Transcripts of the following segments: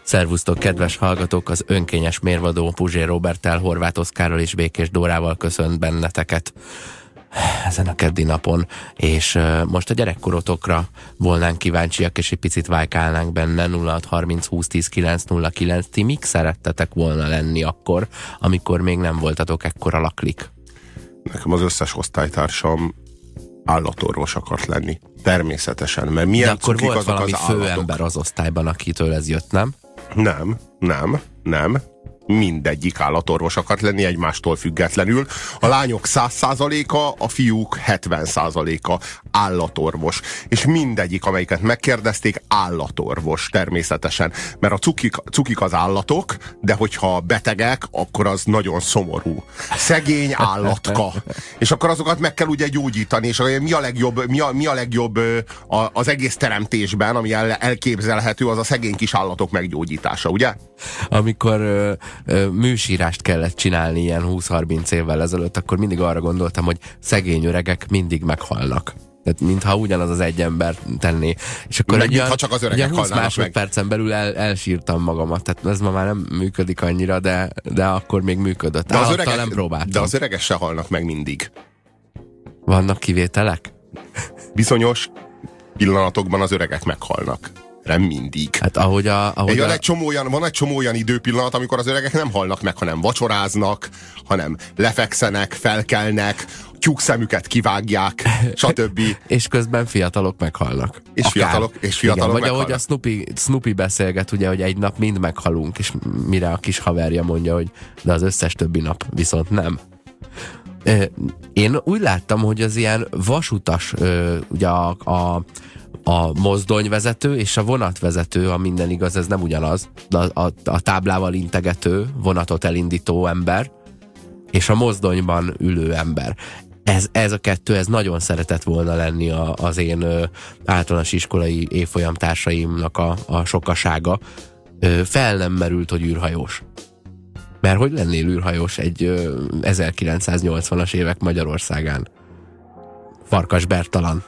Szervusztok, kedves hallgatók! Az önkényes mérvadó Puzsér Roberttel, Horváth Oszkárral és Békés Dórával köszönt benneteket ezen a keddi napon, és most a gyerekkorotokra volnánk kíváncsiak, és egy picit vájkálnánk benne. 0630 20 10 909. Ti mik szerettetek volna lenni akkor, amikor még nem voltatok ekkora laklik? Nekem az összes osztálytársam állatorvos akart lenni. Természetesen, mert milyen de akkor cukik volt azok valami az főember az osztályban, akitől ez jött, nem? Nem. Mindegyik állatorvos akart lenni egymástól függetlenül. A lányok 100%-a, a fiúk 70%-a állatorvos. És mindegyik, amelyiket megkérdezték, állatorvos természetesen. Mert a cukik az állatok, de hogyha betegek, akkor az nagyon szomorú. Szegény állatka. És akkor azokat meg kell ugye gyógyítani, és mi a legjobb az egész teremtésben, ami elképzelhető, az a szegény kis állatok meggyógyítása, ugye? Amikor műsírást kellett csinálni ilyen 20-30 évvel ezelőtt, akkor mindig arra gondoltam, hogy szegény öregek mindig meghalnak. Tehát mintha ugyanaz az egy ember tenné. És akkor csak az öregek 20 másodpercen belül elsírtam magamat. Tehát ez ma már nem működik annyira, de akkor még működött. De az öregek se halnak meg mindig. Vannak kivételek? Bizonyos pillanatokban az öregek meghalnak. Nem mindig. Hát van egy csomó olyan időpillanat, amikor az öregek nem halnak meg, hanem vacsoráznak, hanem lefekszenek, felkelnek, tyúkszemüket kivágják, stb. És közben fiatalok meghalnak. És fiatalok meghalnak. Vagy ahogy a Snoopy beszélget, ugye, hogy egy nap mind meghalunk, és mire a kis haverja mondja, hogy de az összes többi nap viszont nem. Én úgy láttam, hogy az ilyen vasutas, ugye a mozdonyvezető és a vonatvezető, ha minden igaz, ez nem ugyanaz, de a táblával integető, vonatot elindító ember, és a mozdonyban ülő ember. Ez a kettő, ez nagyon szeretett volna lenni az én általános iskolai évfolyam társaimnak a sokasága. Fel nem merült, hogy űrhajós. Mert hogy lennél űrhajós egy 1980-as évek Magyarországán? Farkas Bertalan.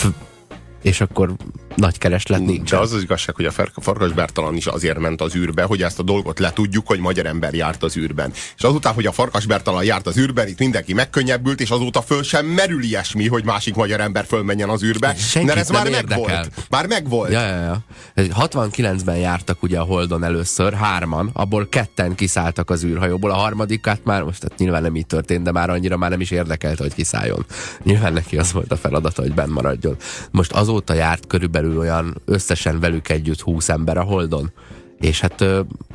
És akkor nagy kereslet nincs. De az az igazság, hogy a Farkas Bertalan is azért ment az űrbe, hogy ezt a dolgot letudjuk, hogy magyar ember járt az űrben. És azután, hogy a Farkas Bertalan járt az űrben, itt mindenki megkönnyebbült, és azóta föl sem merül ilyesmi, hogy másik magyar ember fölmenjen az űrbe. Mert ez már megvolt. Már megvolt. Ja. 69-ben jártak ugye a Holdon először, 3-an, abból 2 kiszálltak az űrhajóból, a harmadikát már, most tehát nyilván nem így történt, de már annyira már nem is érdekelte, hogy kiszálljon. Nyilván neki az volt a feladata, hogy benn maradjon. Most azóta járt körülbelül olyan összesen velük együtt 20 ember a Holdon. És hát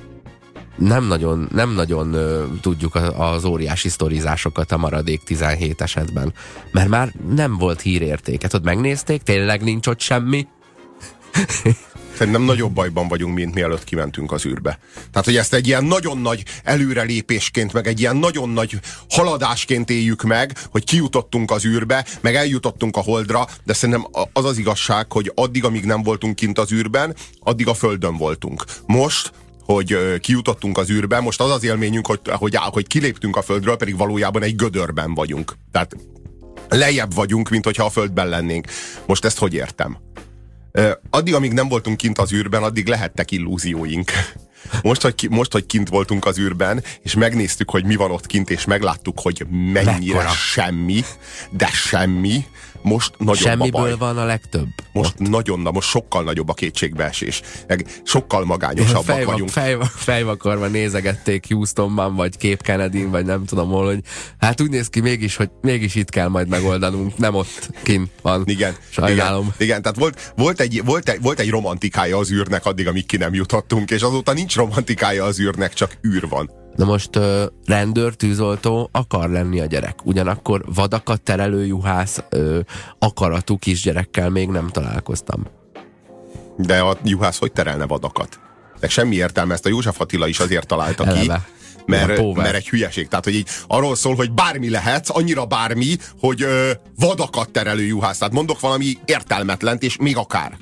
nem nagyon tudjuk az óriási sztorizásokat a maradék 17 esetben. Mert már nem volt hírérték. Hát ott megnézték, tényleg nincs ott semmi. Szerintem nagyobb bajban vagyunk, mint mielőtt kimentünk az űrbe. Tehát, hogy ezt egy ilyen nagyon nagy előrelépésként, meg egy ilyen nagyon nagy haladásként éljük meg, hogy kijutottunk az űrbe, meg eljutottunk a Holdra, de szerintem az az igazság, hogy addig, amíg nem voltunk kint az űrben, addig a Földön voltunk. Most, hogy kijutottunk az űrbe, most az az élményünk, hogy kiléptünk a Földről, pedig valójában egy gödörben vagyunk. Tehát lejjebb vagyunk, mint hogyha a Földben lennénk. Most ezt hogy értem? Addig, amíg nem voltunk kint az űrben, addig lehettek illúzióink. Most, hogy kint voltunk az űrben, és megnéztük, hogy mi van ott kint, és megláttuk, hogy mennyire mekkora. Semmi, de semmi, most nagyobb Semmiből a baj. van a legtöbb. Most sokkal nagyobb a kétségbeesés. Sokkal magányosabbak vagyunk. Fejvakarva nézegették Houstonban, vagy Cape Kennedyn, vagy nem tudom hol, hogy hát úgy néz ki mégis, hogy mégis itt kell majd megoldanunk, nem ott kint van. Igen. Sajnálom. Igen, tehát volt egy romantikája az űrnek addig, amíg ki nem jutottunk, és azóta nincs romantikája az űrnek, csak űr van. Na most rendőr, tűzoltó akar lenni a gyerek. Ugyanakkor vadakat terelő juhász akaratú kisgyerekkel még nem találkoztam. De a juhász hogy terelne vadakat? De semmi értelme, ezt a József Attila is azért találta ki, mert egy hülyeség. Tehát, hogy így arról szól, hogy bármi lehetsz, annyira bármi, hogy vadakat terelő juhász. Tehát mondok valami értelmetlent, és még akár.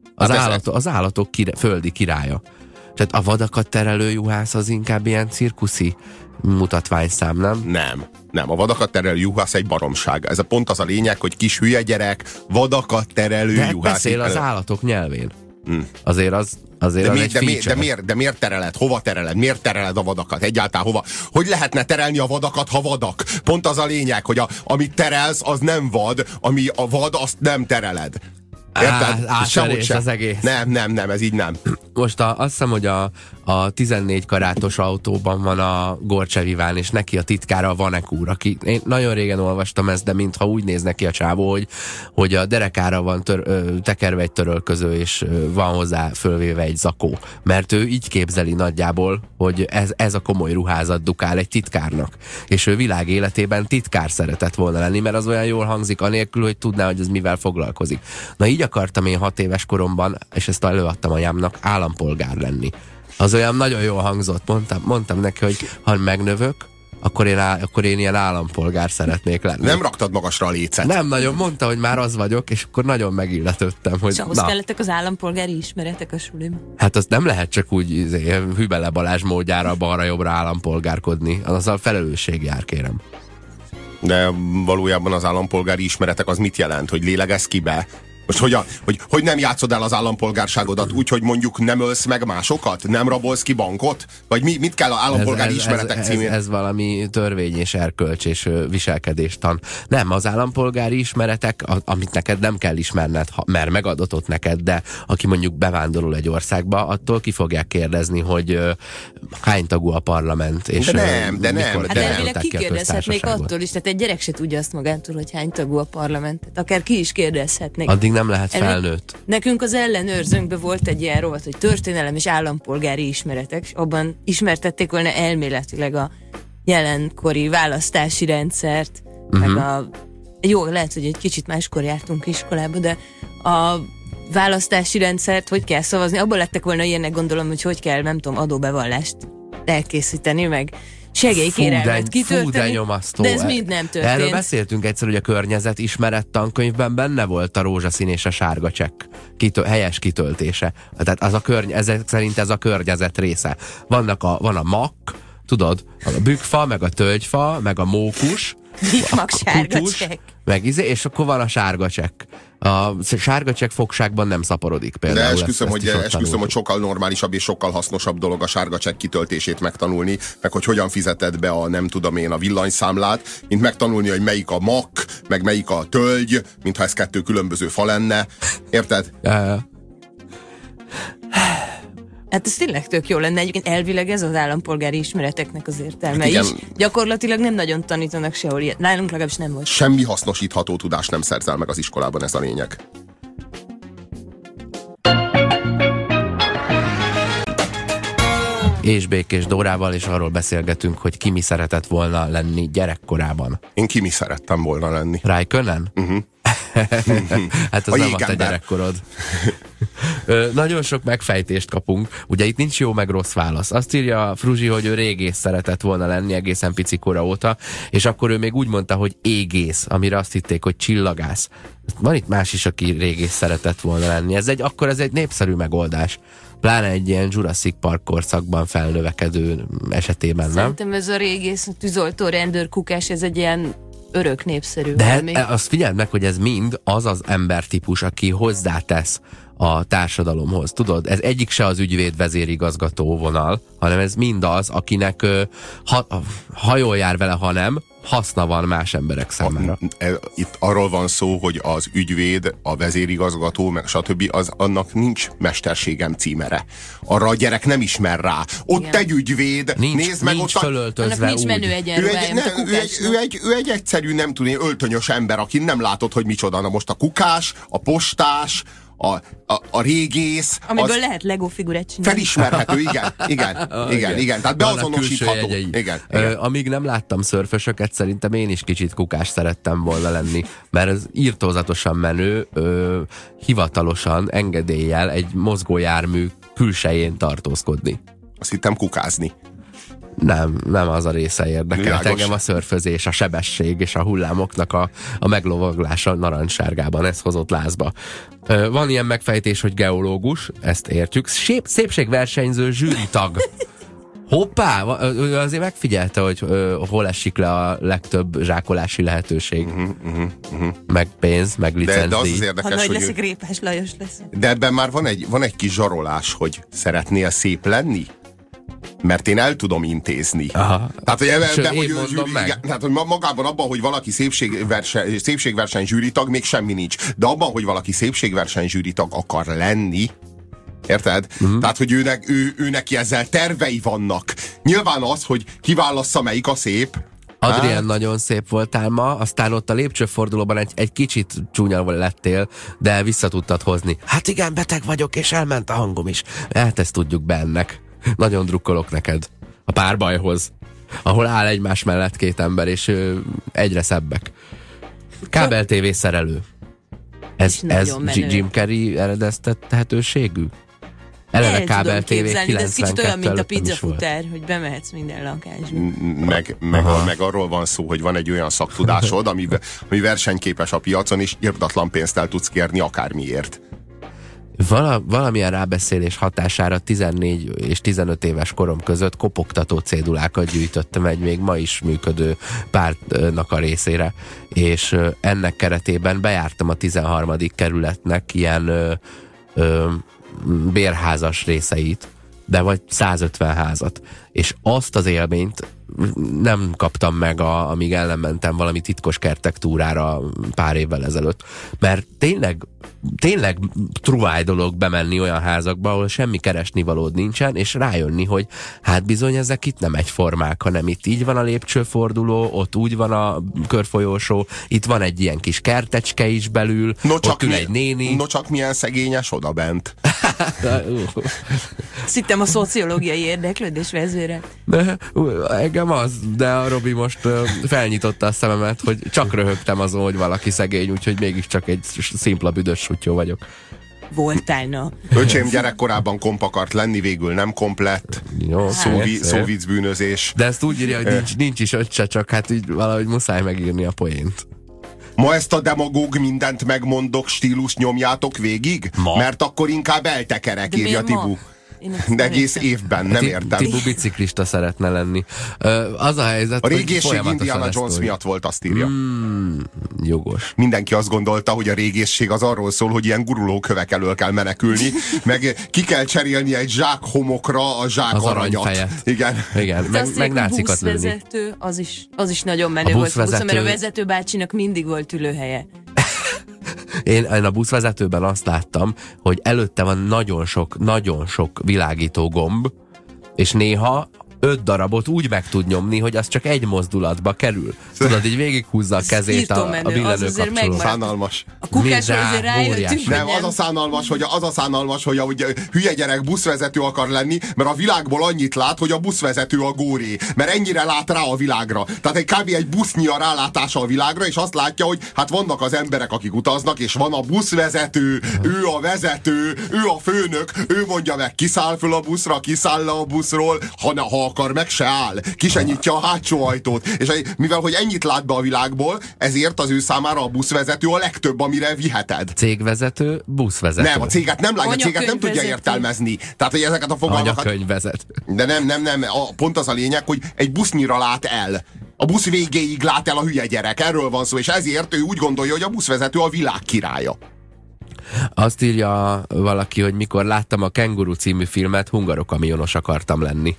Az állatok földi királya. Tehát a vadakat terelő juhász az inkább ilyen cirkuszi mutatványszám, nem? Nem, a vadakat terelő juhász egy baromság. Ez pont az a lényeg, hogy kis hülye gyerek, vadakat terelő de juhász. beszél az állatok nyelvén. Azért az Azért de miért tereled? Hova tereled? Miért tereled a vadakat? Egyáltalán hova? Hogy lehetne terelni a vadakat, ha vadak? Pont az a lényeg, hogy amit terelsz, az nem vad, ami a vad, azt nem tereled. Érted? Átverés az egész. Nem, ez így nem. Most azt hiszem, hogy a 14 karátos autóban van a Gorcseviván, és neki a titkára a Vanek úr, aki, én nagyon régen olvastam ezt, de mintha úgy néz neki a csávó, hogy a derekára van tekerve egy törölköző, és van hozzá fölvéve egy zakó. Mert ő így képzeli nagyjából, hogy ez a komoly ruházat dukál egy titkárnak. És ő világ életében titkár szeretett volna lenni, mert az olyan jól hangzik anélkül, hogy tudná, hogy ez mivel foglalkozik. Na így akartam én 6 éves koromban, és ezt előadtam anyámnak, állampolgár lenni. Az olyan nagyon jól hangzott. Mondtam neki, hogy ha megnövök, akkor én ilyen állampolgár szeretnék lenni. Nem raktad magasra a lécet? Nem nagyon, mondta, hogy már az vagyok, és akkor nagyon megilletődtem, hogy és ahhoz kellettek az állampolgári ismeretek a suliban? Hát azt nem lehet csak úgy Hübele Balázs módjára balra-jobbra állampolgárkodni. Azzal felelősség jár, kérem. De valójában az állampolgári ismeretek az mit jelent? Hogy lélegez ki be? Most hogy nem játszod el az állampolgárságodat úgy, hogy mondjuk nem ölsz meg másokat? Nem rabolsz ki bankot? Vagy mit kell az állampolgári ismeretek címén? Ez valami törvény és erkölcs és viselkedéstan. Nem, az állampolgári ismeretek, amit neked nem kell ismerned, mert megadatott neked, de aki mondjuk bevándorol egy országba, attól ki fogják kérdezni, hogy hány tagú a parlament. És de nem. Hát elvileg kikérdezhetnék attól is, tehát egy gyerek se tudja azt magától, hogy hány tagú a parlament. Akár ki is kérdezhetnék. Addig nem lehet felnőtt. Nekünk az ellenőrzőnkben volt egy ilyen rovat, hogy történelem és állampolgári ismeretek, és abban ismertették volna elméletileg a jelenkori választási rendszert, meg jó, lehet, hogy egy kicsit máskor jártunk iskolába, de a választási rendszert, hogy kell szavazni, abból lettek volna ilyenek, gondolom, hogy kell, nem tudom, adóbevallást elkészíteni, meg segélykérelmet kitölteni, de nyomasztó. De ez mind nem történt. Erről beszéltünk egyszer, hogy a környezetismeret tankönyvben benne volt a rózsaszín és a sárga csekk helyes kitöltése. Tehát ezek szerint ez a környezet része. Van a makk, tudod, a bükkfa, meg a tölgyfa, meg a mókus, Mag sárga csekk. És akkor van a sárga csekk. A sárga csekk fogságban nem szaporodik például. De esküszöm, hogy sokkal normálisabb és sokkal hasznosabb dolog a sárga csekk kitöltését megtanulni, meg hogy hogyan fizeted be a villanyszámlát, mint megtanulni, hogy melyik a makk, meg melyik a tölgy, mintha ez 2 különböző fa lenne. Érted? Hát ez tényleg tök jó lenne. Egyébként elvileg ez az állampolgári ismereteknek az értelme hát is. Gyakorlatilag nem nagyon tanítanak sehol ilyet. Nálunk legalábbis nem volt. Semmi hasznosítható tudást nem szerzel meg az iskolában, ez a lényeg. És Békés Dórával, és arról beszélgetünk, hogy ki mi szeretett volna lenni gyerekkorában. Én ki mi szerettem volna lenni? Räikkönen? Hát az nem a te gyerekkorod. Nagyon sok megfejtést kapunk. Ugye itt nincs jó meg rossz válasz. Azt írja Fruzsi, hogy ő régész szeretett volna lenni egészen picikora óta, és akkor ő még úgy mondta, hogy égész, amire azt hitték, hogy csillagász. Van itt más is, aki régész szeretett volna lenni. Akkor ez egy népszerű megoldás. Pláne egy ilyen Jurassic Park korszakban felnövekedő esetében, nem? Szerintem ez a régész, tűzoltó, rendőr, kukás, ez egy ilyen örök népszerű. De azt figyeld meg, hogy ez mind az embertípus, aki hozzátesz a társadalomhoz. Tudod, ez egyik se az ügyvéd vezérigazgató vonal, hanem ez mind az, akinek ha jól jár vele, ha nem, haszna van más emberek számára. Itt arról van szó, hogy az ügyvéd, a vezérigazgató, meg stb. Annak nincs mesterségem címere. Arra a gyerek nem ismer rá. Ott igen. Egy ügyvéd, nézd meg ott fölöltözve nincs menő ő egy egyszerű, nem tudom, öltönyös ember, aki nem látod, hogy micsoda. Na most a kukás, a postás, a régész. Amiből lehet Lego figurát csinálni. Felismerhető, igen. Tehát beazonosítható. Igen. Amíg nem láttam szörfösöket, szerintem én is kicsit kukás szerettem volna lenni, mert ez írtózatosan menő, hivatalosan, engedéllyel egy mozgójármű külsején tartózkodni. Azt hittem kukázni. Nem az a része érdekelt. Engem a szörfözés, a sebesség és a hullámoknak a meglovaglása narancssárgában, ez hozott lázba. Van ilyen megfejtés, hogy geológus, ezt értjük. Szépségversenyző zsűritag. Hoppá! Ő azért megfigyelte, hogy hol esik le a legtöbb zsákolási lehetőség. Meg pénz, meg licencdíj. De az az érdekes, ha nagy hogy leszek, Répás Lajos lesz. de ebben már van egy kis zsarolás, hogy szeretnél szép lenni? Mert én el tudom intézni. Aha. Tehát, hogy ebben, én mondom meg. igen, tehát, hogy magában abban, hogy valaki szépségverseny zsűritag, még semmi nincs. De abban, hogy valaki szépségverseny zsűritag akar lenni, érted? Tehát, hogy ő neki ezzel tervei vannak. Nyilván az, hogy kiválassza, melyik a szép. Adrien, nagyon szép voltál ma, aztán ott a lépcsőfordulóban egy kicsit csúnya lettél, de vissza tudtad hozni. Hát igen, beteg vagyok, és elment a hangom is. Hát ezt tudjuk be ennek. Nagyon drukkolok neked. A párbajhoz. Ahol áll egymás mellett két ember, és egyre szebbek. Kábel TV szerelő. Ez Jim Carrey eredeztethetőségű? Eleve Kábel TV 92 ez kicsit olyan, mint a előtt nem is pizzafutár, hogy bemehetsz minden lakásba. Meg arról van szó, hogy van egy olyan szaktudásod, ami versenyképes a piacon, és irdatlan pénzt el tudsz kérni akármiért. Valamilyen rábeszélés hatására 14 és 15 éves korom között kopogtató cédulákat gyűjtöttem egy még ma is működő pártnak a részére, és ennek keretében bejártam a 13. kerületnek ilyen bérházas részeit, de vagy 150 házat. És azt az élményt nem kaptam meg, amíg elmentem valami titkos kertek túrára pár évvel ezelőtt. Mert tényleg truváj dolog bemenni olyan házakba, ahol semmi keresnivalód nincsen, és rájönni, hogy hát bizony ezek itt nem egyformák, hanem itt így van a lépcsőforduló, ott úgy van a körfolyósó, itt van egy ilyen kis kertecske is belül, ott ül egy néni. No csak milyen szegényes odabent. Szittem a szociológiai érdeklődés vezére. Engem az, de a Robi most felnyitotta a szememet, hogy csak röhögtem azon, hogy valaki szegény, úgyhogy mégiscsak egy szimpla büdös sutyó vagyok. Voltál, na. Öcsém gyerekkorában komp akart lenni, végül nem komplett. Jó, szóvic bűnözés. De ezt úgy írja, hogy nincs is öccse, csak hát így valahogy muszáj megírni a poént. Ma ezt a demagóg mindent megmondok stílus nyomjátok végig? Ma? Mert akkor inkább eltekerek, írja Tibu. De egész évben, nem értem. Tibu biciklista szeretne lenni. Az a helyzet, a régészség Indiana Jones miatt volt, azt írja. Jogos. Mindenki azt gondolta, hogy a régészség az arról szól, hogy ilyen guruló kövek elől kell menekülni, meg ki kell cserélni egy zsák homokra a zsák az aranyat. aranyfejet. Igen. Meg nácikat lőni. Buszvezető, az is nagyon menő volt. Mert a vezető bácsinak mindig volt ülőhelye. Én a buszvezetőben azt láttam, hogy előtte van nagyon sok világító gomb, és néha 5 darabot úgy meg tud nyomni, hogy az csak egy mozdulatba kerül. Tudod, így végighúzza a kezét a billenő kapcsoló. Szánalmas. A kukásra azért rájöttünk, nem, az a szánalmas, hogy hülye gyerek buszvezető akar lenni, mert a világból annyit lát, hogy a buszvezető a góré. Mert ennyire lát rá a világra. Tehát egy busznyi a rálátása a világra, és azt látja, hogy hát vannak az emberek, akik utaznak, és van a buszvezető, ő a vezető, ő a főnök, ő mondja meg, kiszáll föl a buszra, kiszáll le a buszról, ha akar, meg se áll. Ki se nyitja a hátsó ajtót. És mivel, hogy ennyit lát be a világból, ezért az ő számára a buszvezető a legtöbb, amire viheted. Cégvezető, buszvezető. Nem, a céget nem látja, a céget nem tudja értelmezni. Tehát, hogy ezeket a fogalmakat... Anyakönyvvezető. De nem. Pont az a lényeg, hogy egy busznyira lát el. A busz végéig lát el a hülye gyerek. Erről van szó, és ezért ő úgy gondolja, hogy a buszvezető a világ királya. Azt írja valaki, hogy mikor láttam a Kenguru című filmet, hungarokamionos akartam lenni.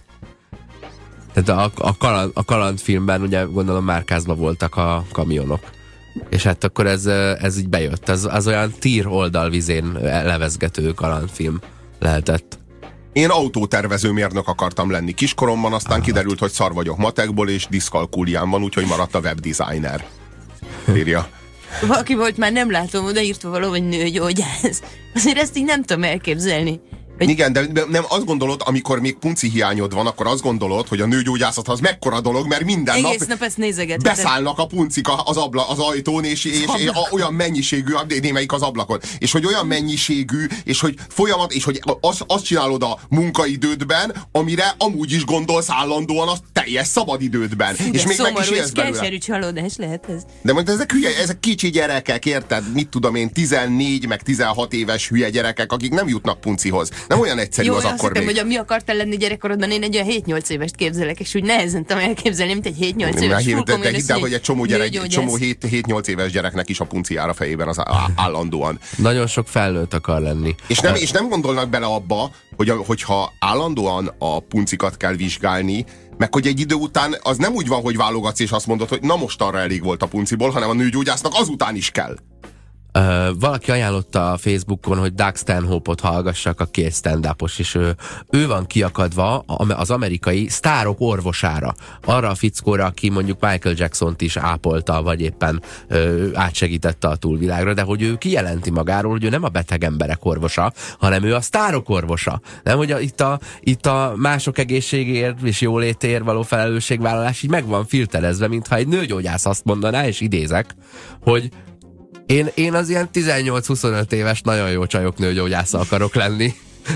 Tehát a kalandfilmben ugye gondolom márkázva voltak a kamionok. És hát akkor ez így bejött. Az olyan tír oldalvizén levezgető kalandfilm lehetett. Én autótervezőmérnök akartam lenni kiskoromban, aztán kiderült, hogy szar vagyok matekból, és diszkalkúliám van, úgyhogy maradt a webdesigner. Írja. Valaki volt, már nem látom, oda írtva való, hogy nőgyógyász. Azért ezt így nem tudom elképzelni. Igen, de nem azt gondolod, amikor még punci hiányod van, akkor azt gondolod, hogy a nőgyógyászat az mekkora dolog, mert minden egész nap ezt nézegeted. Beszállnak a puncik az ajtón, és olyan mennyiségű, némelyik az ablakon, és hogy olyan mennyiségű, és hogy folyamat, és hogy azt csinálod a munkaidődben, amire amúgy is gondolsz állandóan, az teljes szabadidődben. Fú, és még meg is szomorú élsz és belőle. keserű csalódás lehet ez. De mondta, ezek hülye, ezek kicsi gyerekek, érted? Mit tudom én, 14 meg 16 éves hülye gyerekek, akik nem jutnak puncihoz. Nem olyan egyszerű Jó, az azt akkor hittem, még. hogy mi akartál lenni gyerekkorodban, én egy olyan 7-8 évest képzelek, és úgy nehezen tudom elképzelni, mint egy 7-8 éves De hidd el, hogy egy csomó 7-8 éves gyereknek is a punci jár a fejében az állandóan. Nagyon sok felnőtt akar lenni. És nem gondolnak bele abba, hogyha állandóan a puncikat kell vizsgálni, meg hogy egy idő után az nem úgy van, hogy válogatsz és azt mondod, hogy na most arra elég volt a punciból, hanem a nőgyógyásznak azután is kell. Valaki ajánlotta a Facebookon, hogy Doug Stanhope-ot hallgassak, aki egy stand-upos, és ő van kiakadva az amerikai sztárok orvosára. Arra a fickóra, aki mondjuk Michael Jacksont is ápolta, vagy éppen átsegítette a túlvilágra, de hogy ő kijelenti magáról, hogy ő nem a beteg emberek orvosa, hanem ő a sztárok orvosa. Nem, hogy itt a mások egészségéért és jólétért való felelősségvállalás így meg van filterezve, mintha egy nőgyógyász azt mondaná, és idézek, hogy én az ilyen 18-25 éves nagyon jó csajok nőgyógyásza akarok lenni.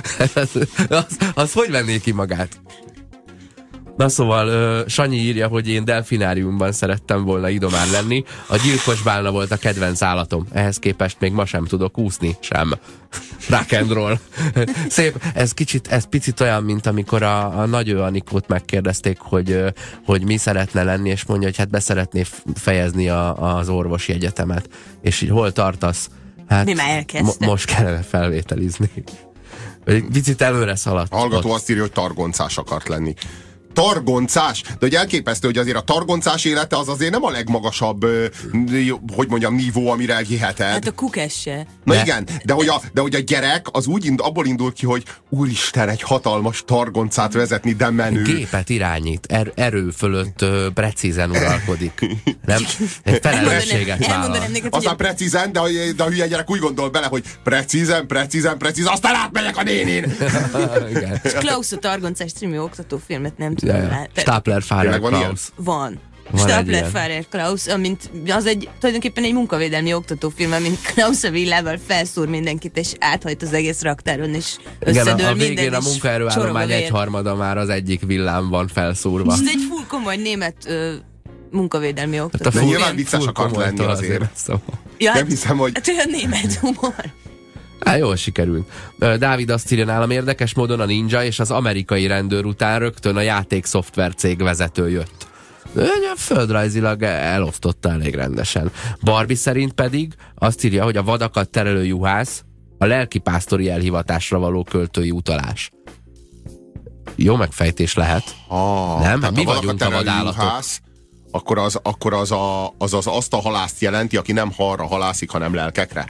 az hogy venné ki magát? Na szóval, Sanyi írja, hogy én delfináriumban szerettem volna idomár lenni. A gyilkos bálna volt a kedvenc állatom. Ehhez képest még ma sem tudok úszni, sem. Rock and roll. Szép, ez picit olyan, mint amikor a Nagyő Anikót megkérdezték, hogy mi szeretne lenni, és mondja, hogy hát beszeretné fejezni az orvosi egyetemet. És így hol tartasz? Hát mi már elkezdtem. Most kellene felvételizni. Egy picit előre szaladt. A hallgató azt írja, hogy targoncás akart lenni. Targoncás? De hogy elképesztő, hogy azért a targoncás élete az azért nem a legmagasabb, hogy mondjam, nívó, amire elhiheted. Hát a kukás se. Na igen, de hogy a gyerek az abból indul ki, hogy úristen, egy hatalmas targoncát vezetni, de menő. Gépet irányít, erő fölött precízen uralkodik. Nem? Egy felelősséget vállal. Aztán precízen, de a hülye gyerek úgy gondol bele, hogy precízen, aztán átmegyek a nénén. És Klaus a targoncás című oktatófilmet nem tudom. Stapler-Fahrer Klaus. Van Stapler-Fahrer Klaus, az tulajdonképpen egy munkavédelmi oktatófilm, amint Klaus a villával felszúr mindenkit, és áthajt az egész raktáron, és összedől igen, a minden, végén a munkaerőállomány egyharmada már az egyik villám van felszúrva. És ez egy full komoly német munkavédelmi oktató. De nyilván vicces akart lenni azért. Szóval. Ja, nem hiszem, hogy... Hát olyan német humor. Jól sikerült. Dávid azt írja, nálam érdekes módon a Ninja és az amerikai rendőr után rögtön a játékszoftver cég vezető jött. Földrajzilag elosztotta elég rendesen. Barbie szerint pedig azt írja, hogy a vadakat terelő juhász a lelkipásztori elhivatásra való költői utalás. Jó megfejtés lehet. Nem? Mi vagyunk a vadállatok. Juhász, akkor az azt a halászt jelenti, aki nem halra halászik, hanem lelkekre.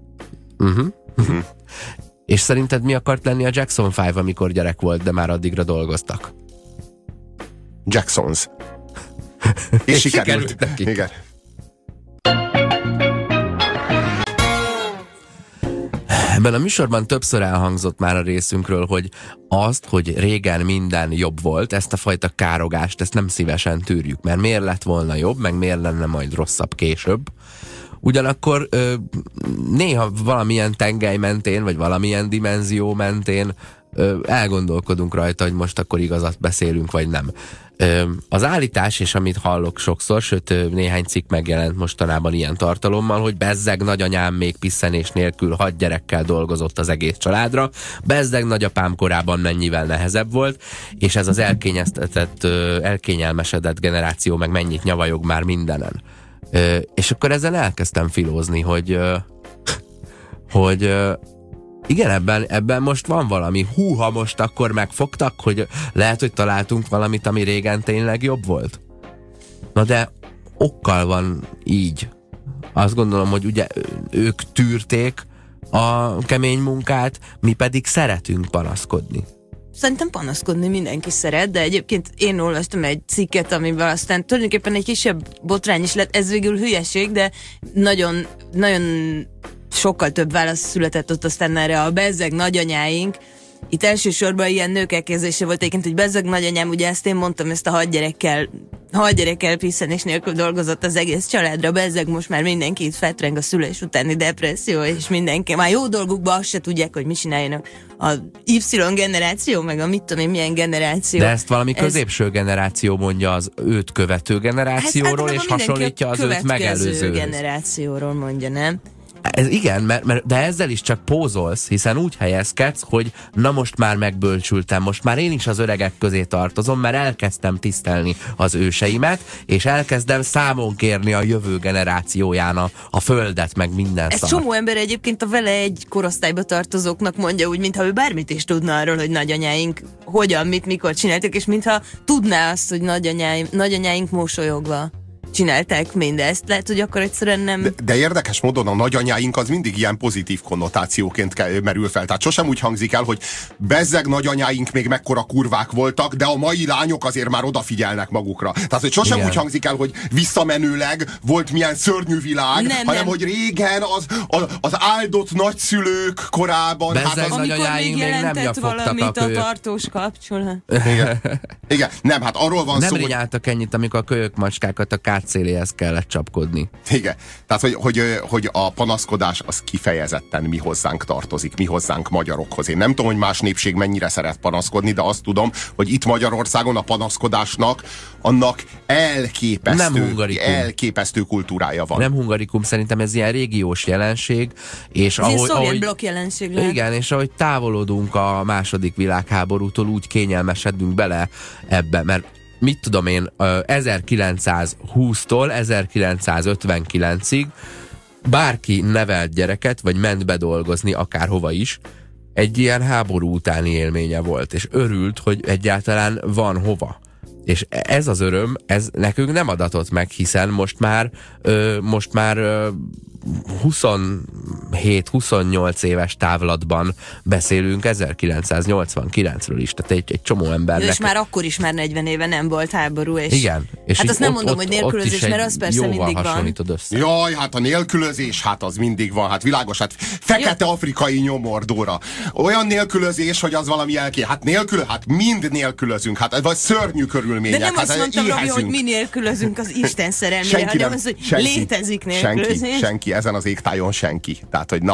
És szerinted mi akart lenni a Jackson 5, amikor gyerek volt, de már addigra dolgoztak? Jacksons. És sikerült neki. Igen. Ebben a műsorban többször elhangzott már a részünkről, hogy hogy régen minden jobb volt, ezt a fajta károgást, ezt nem szívesen tűrjük, mert miért lett volna jobb, meg miért lenne majd rosszabb később. Ugyanakkor néha valamilyen tengely mentén, vagy valamilyen dimenzió mentén elgondolkodunk rajta, hogy most akkor igazat beszélünk, vagy nem. Az állítás, és amit hallok sokszor, sőt néhány cikk megjelent mostanában ilyen tartalommal, hogy bezzeg nagyanyám még pisszenés nélkül 6 gyerekkel dolgozott az egész családra, bezzeg nagyapám korában mennyivel nehezebb volt, és ez az elkényelmesedett generáció meg mennyit nyavajog már mindenen. És akkor ezzel elkezdtem filózni, hogy igen, ebben most van valami. Ha most akkor megfogtak, hogy lehet, hogy találtunk valamit, ami régen tényleg jobb volt. Na de okkal van így. Azt gondolom, hogy ugye ők tűrték a kemény munkát, mi pedig szeretünk panaszkodni. Szerintem panaszkodni mindenki szeret, de egyébként én olvastam egy cikket, amiben aztán tulajdonképpen egy kisebb botrány is lett, ez végül hülyeség, de nagyon, nagyon sokkal több válasz született ott aztán erre a bezzeg nagyanyáink. Itt elsősorban ilyen nők elkézése volt egyébként, hogy bezzeg nagyanyám, ugye ezt én mondtam, ezt a 6 gyerek elpiszenés nélkül dolgozott az egész családra, bezzeg most már mindenki itt fetreng a szülés utáni depresszió, és mindenki már jó dolgukban azt se tudják, hogy mit csináljanak. A Y generáció, meg a mit tudom én milyen generáció. De ezt valami középső generáció mondja az őt követő generációról, és hasonlítja az őt megelőző generációról mondja, nem? Ez igen, de ezzel is csak pózolsz, hiszen úgy helyezkedsz, hogy na most már megbölcsültem, most már én is az öregek közé tartozom, mert elkezdtem tisztelni az őseimet, és elkezdem számon kérni a jövő generációján a földet, meg minden Ez szart. csomó ember egyébként a vele egy korosztályba tartozóknak mondja úgy, mintha ő bármit is tudna arról, hogy nagyanyáink hogyan, mit, mikor csináltak, és mintha tudná azt, hogy nagyanyáink mosolyogva csinálták mindezt. Lehet, hogy akkor egyszerűen nem... De érdekes módon a nagyanyáink az mindig ilyen pozitív konnotációként merül fel. Tehát sosem úgy hangzik el, hogy bezzeg nagyanyáink még mekkora kurvák voltak, de a mai lányok azért már odafigyelnek magukra. Tehát, hogy sosem úgy hangzik el, hogy visszamenőleg volt milyen szörnyű világ, hanem hogy régen az áldott nagyszülők korában... Bezzeg amikor nagyanyáink még nem valamit a tartós kapcsolat. Igen. Nem, hát arról van nem szó, rinyáltak ennyit, amikor a kölyök macskákat a kátszéléhez kellett csapkodni. Igen. Tehát, hogy a panaszkodás az kifejezetten mi hozzánk tartozik, mi hozzánk magyarokhoz. Én nem tudom, hogy más népség mennyire szeret panaszkodni, de azt tudom, hogy itt Magyarországon a panaszkodásnak annak elképesztő kultúrája van. Nem hungarikum, szerintem ez ilyen régiós jelenség. És ez egy szovjet blokk jelenség lehet. Igen, és ahogy távolodunk a második világháborútól, úgy kényelmesedünk bele ebbe, mert mit tudom én, 1920-tól 1959-ig bárki nevelt gyereket, vagy ment bedolgozni akárhova is, egy ilyen háború utáni élménye volt, és örült, hogy egyáltalán van hova. És ez az öröm, ez nekünk nem adatott meg, hiszen most már 27-28 éves távlatban beszélünk 1989-ről is, tehát egy csomó embernek. És már akkor is már 40 éve nem volt háború, és igen. És hát azt nem mondom, hogy nélkülözés, mert az persze mindig van. Össze. Jaj, hát a nélkülözés, hát az mindig van, hát világos, hát fekete afrikai nyomordóra. Olyan nélkülözés, hogy az valami hát mind nélkülözünk, hát vagy szörnyű körülmények. De nem hát azt mondtam, Robi, hogy mi nélkülözünk az Isten szerelmére, hanem az, hogy létezik nélkülözés. Senki, ezen az égtájon senki. Tehát, hogy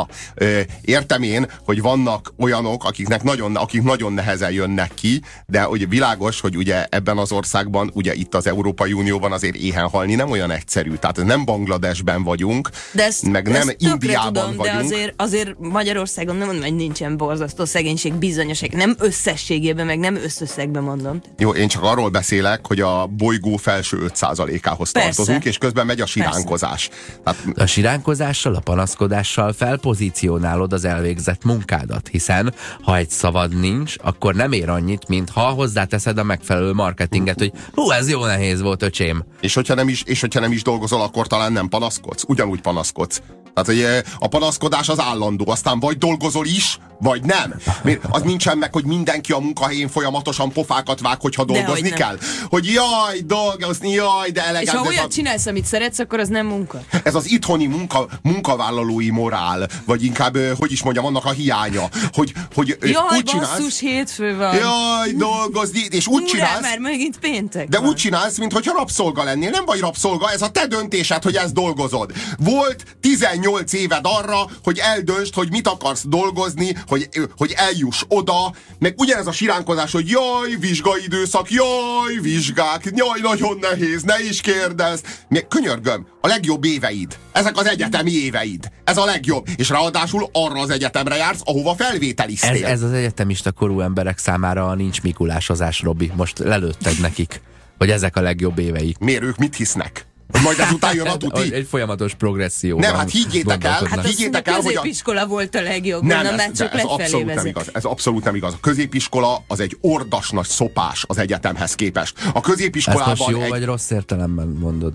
értem én, hogy vannak olyanok, akik nagyon nehezen jönnek ki, de ugye világos, hogy ugye ebben az országban, ugye itt az Európai Unióban azért éhen halni nem olyan egyszerű. Tehát nem Bangladesben vagyunk, meg nem Indiában tudom, vagyunk. De azért Magyarországon nem mondom, hogy nincsen borzasztó szegénység, bizonyosság. Nem összességében, meg nem összösszegben mondom. Jó, én csak arról beszélek, hogy a bolygó felső 5%-ához tartozunk, és közben megy a siránkozás. Tehát, a siránkozással, a panaszkodással felpozícionálod az elvégzett munkádat, hiszen ha egy szavad nincs, akkor nem ér annyit, mint ha hozzáteszed a megfelelő marketinget, hogy ez jó nehéz volt, öcsém. És hogyha nem is dolgozol, akkor talán nem panaszkodsz. Ugyanúgy panaszkodsz. Tehát, hogy a panaszkodás az állandó, aztán vagy dolgozol is, vagy nem. Az nincsen meg, hogy mindenki a munkahelyén folyamatosan pofákat vág, hogyha dolgozni kell. Hogy jaj, dolgozni, jaj, de elegendő. És ha olyat csinálsz, amit szeretsz, akkor az nem munka. Ez az itthoni munkavállalói morál, vagy inkább, hogy is mondjam, annak a hiánya. Hogy jaj, úgy csinálsz, basszus, hétfő van. Jaj, dolgozni, és úgy csinálsz. Már megint péntek de van. úgy csinálsz, mintha rabszolga lennél. Nem vagy rabszolga, ez a te döntésed, hogy ezt dolgozod. Volt 18 éved arra, hogy eldöntsd, hogy mit akarsz dolgozni, hogy eljuss oda, meg ugyanez a siránkozás, hogy jaj, vizsgaidőszak, jaj, vizsgák, jaj, nagyon nehéz, ne is kérdezz. Könyörgöm, a legjobb éveid. Ezek az egyetemi éveid. Ez a legjobb. És ráadásul arra az egyetemre jársz, ahova felvételiztél. Ez az egyetemista korú emberek számára a nincs mikulásozás, Robi. Most lelőtted nekik, hogy ezek a legjobb éveik. Miért ők mit hisznek? Majd ezután jön a tuti. Egy folyamatos progresszió. Nem, hát higgyétek el, hogy a középiskola volt a legjobb. Nem, ez abszolút nem igaz. Ez abszolút nem igaz. A középiskola az egy ordas nagy szopás az egyetemhez képest. A középiskolában ezt most jó vagy rossz értelemben mondod?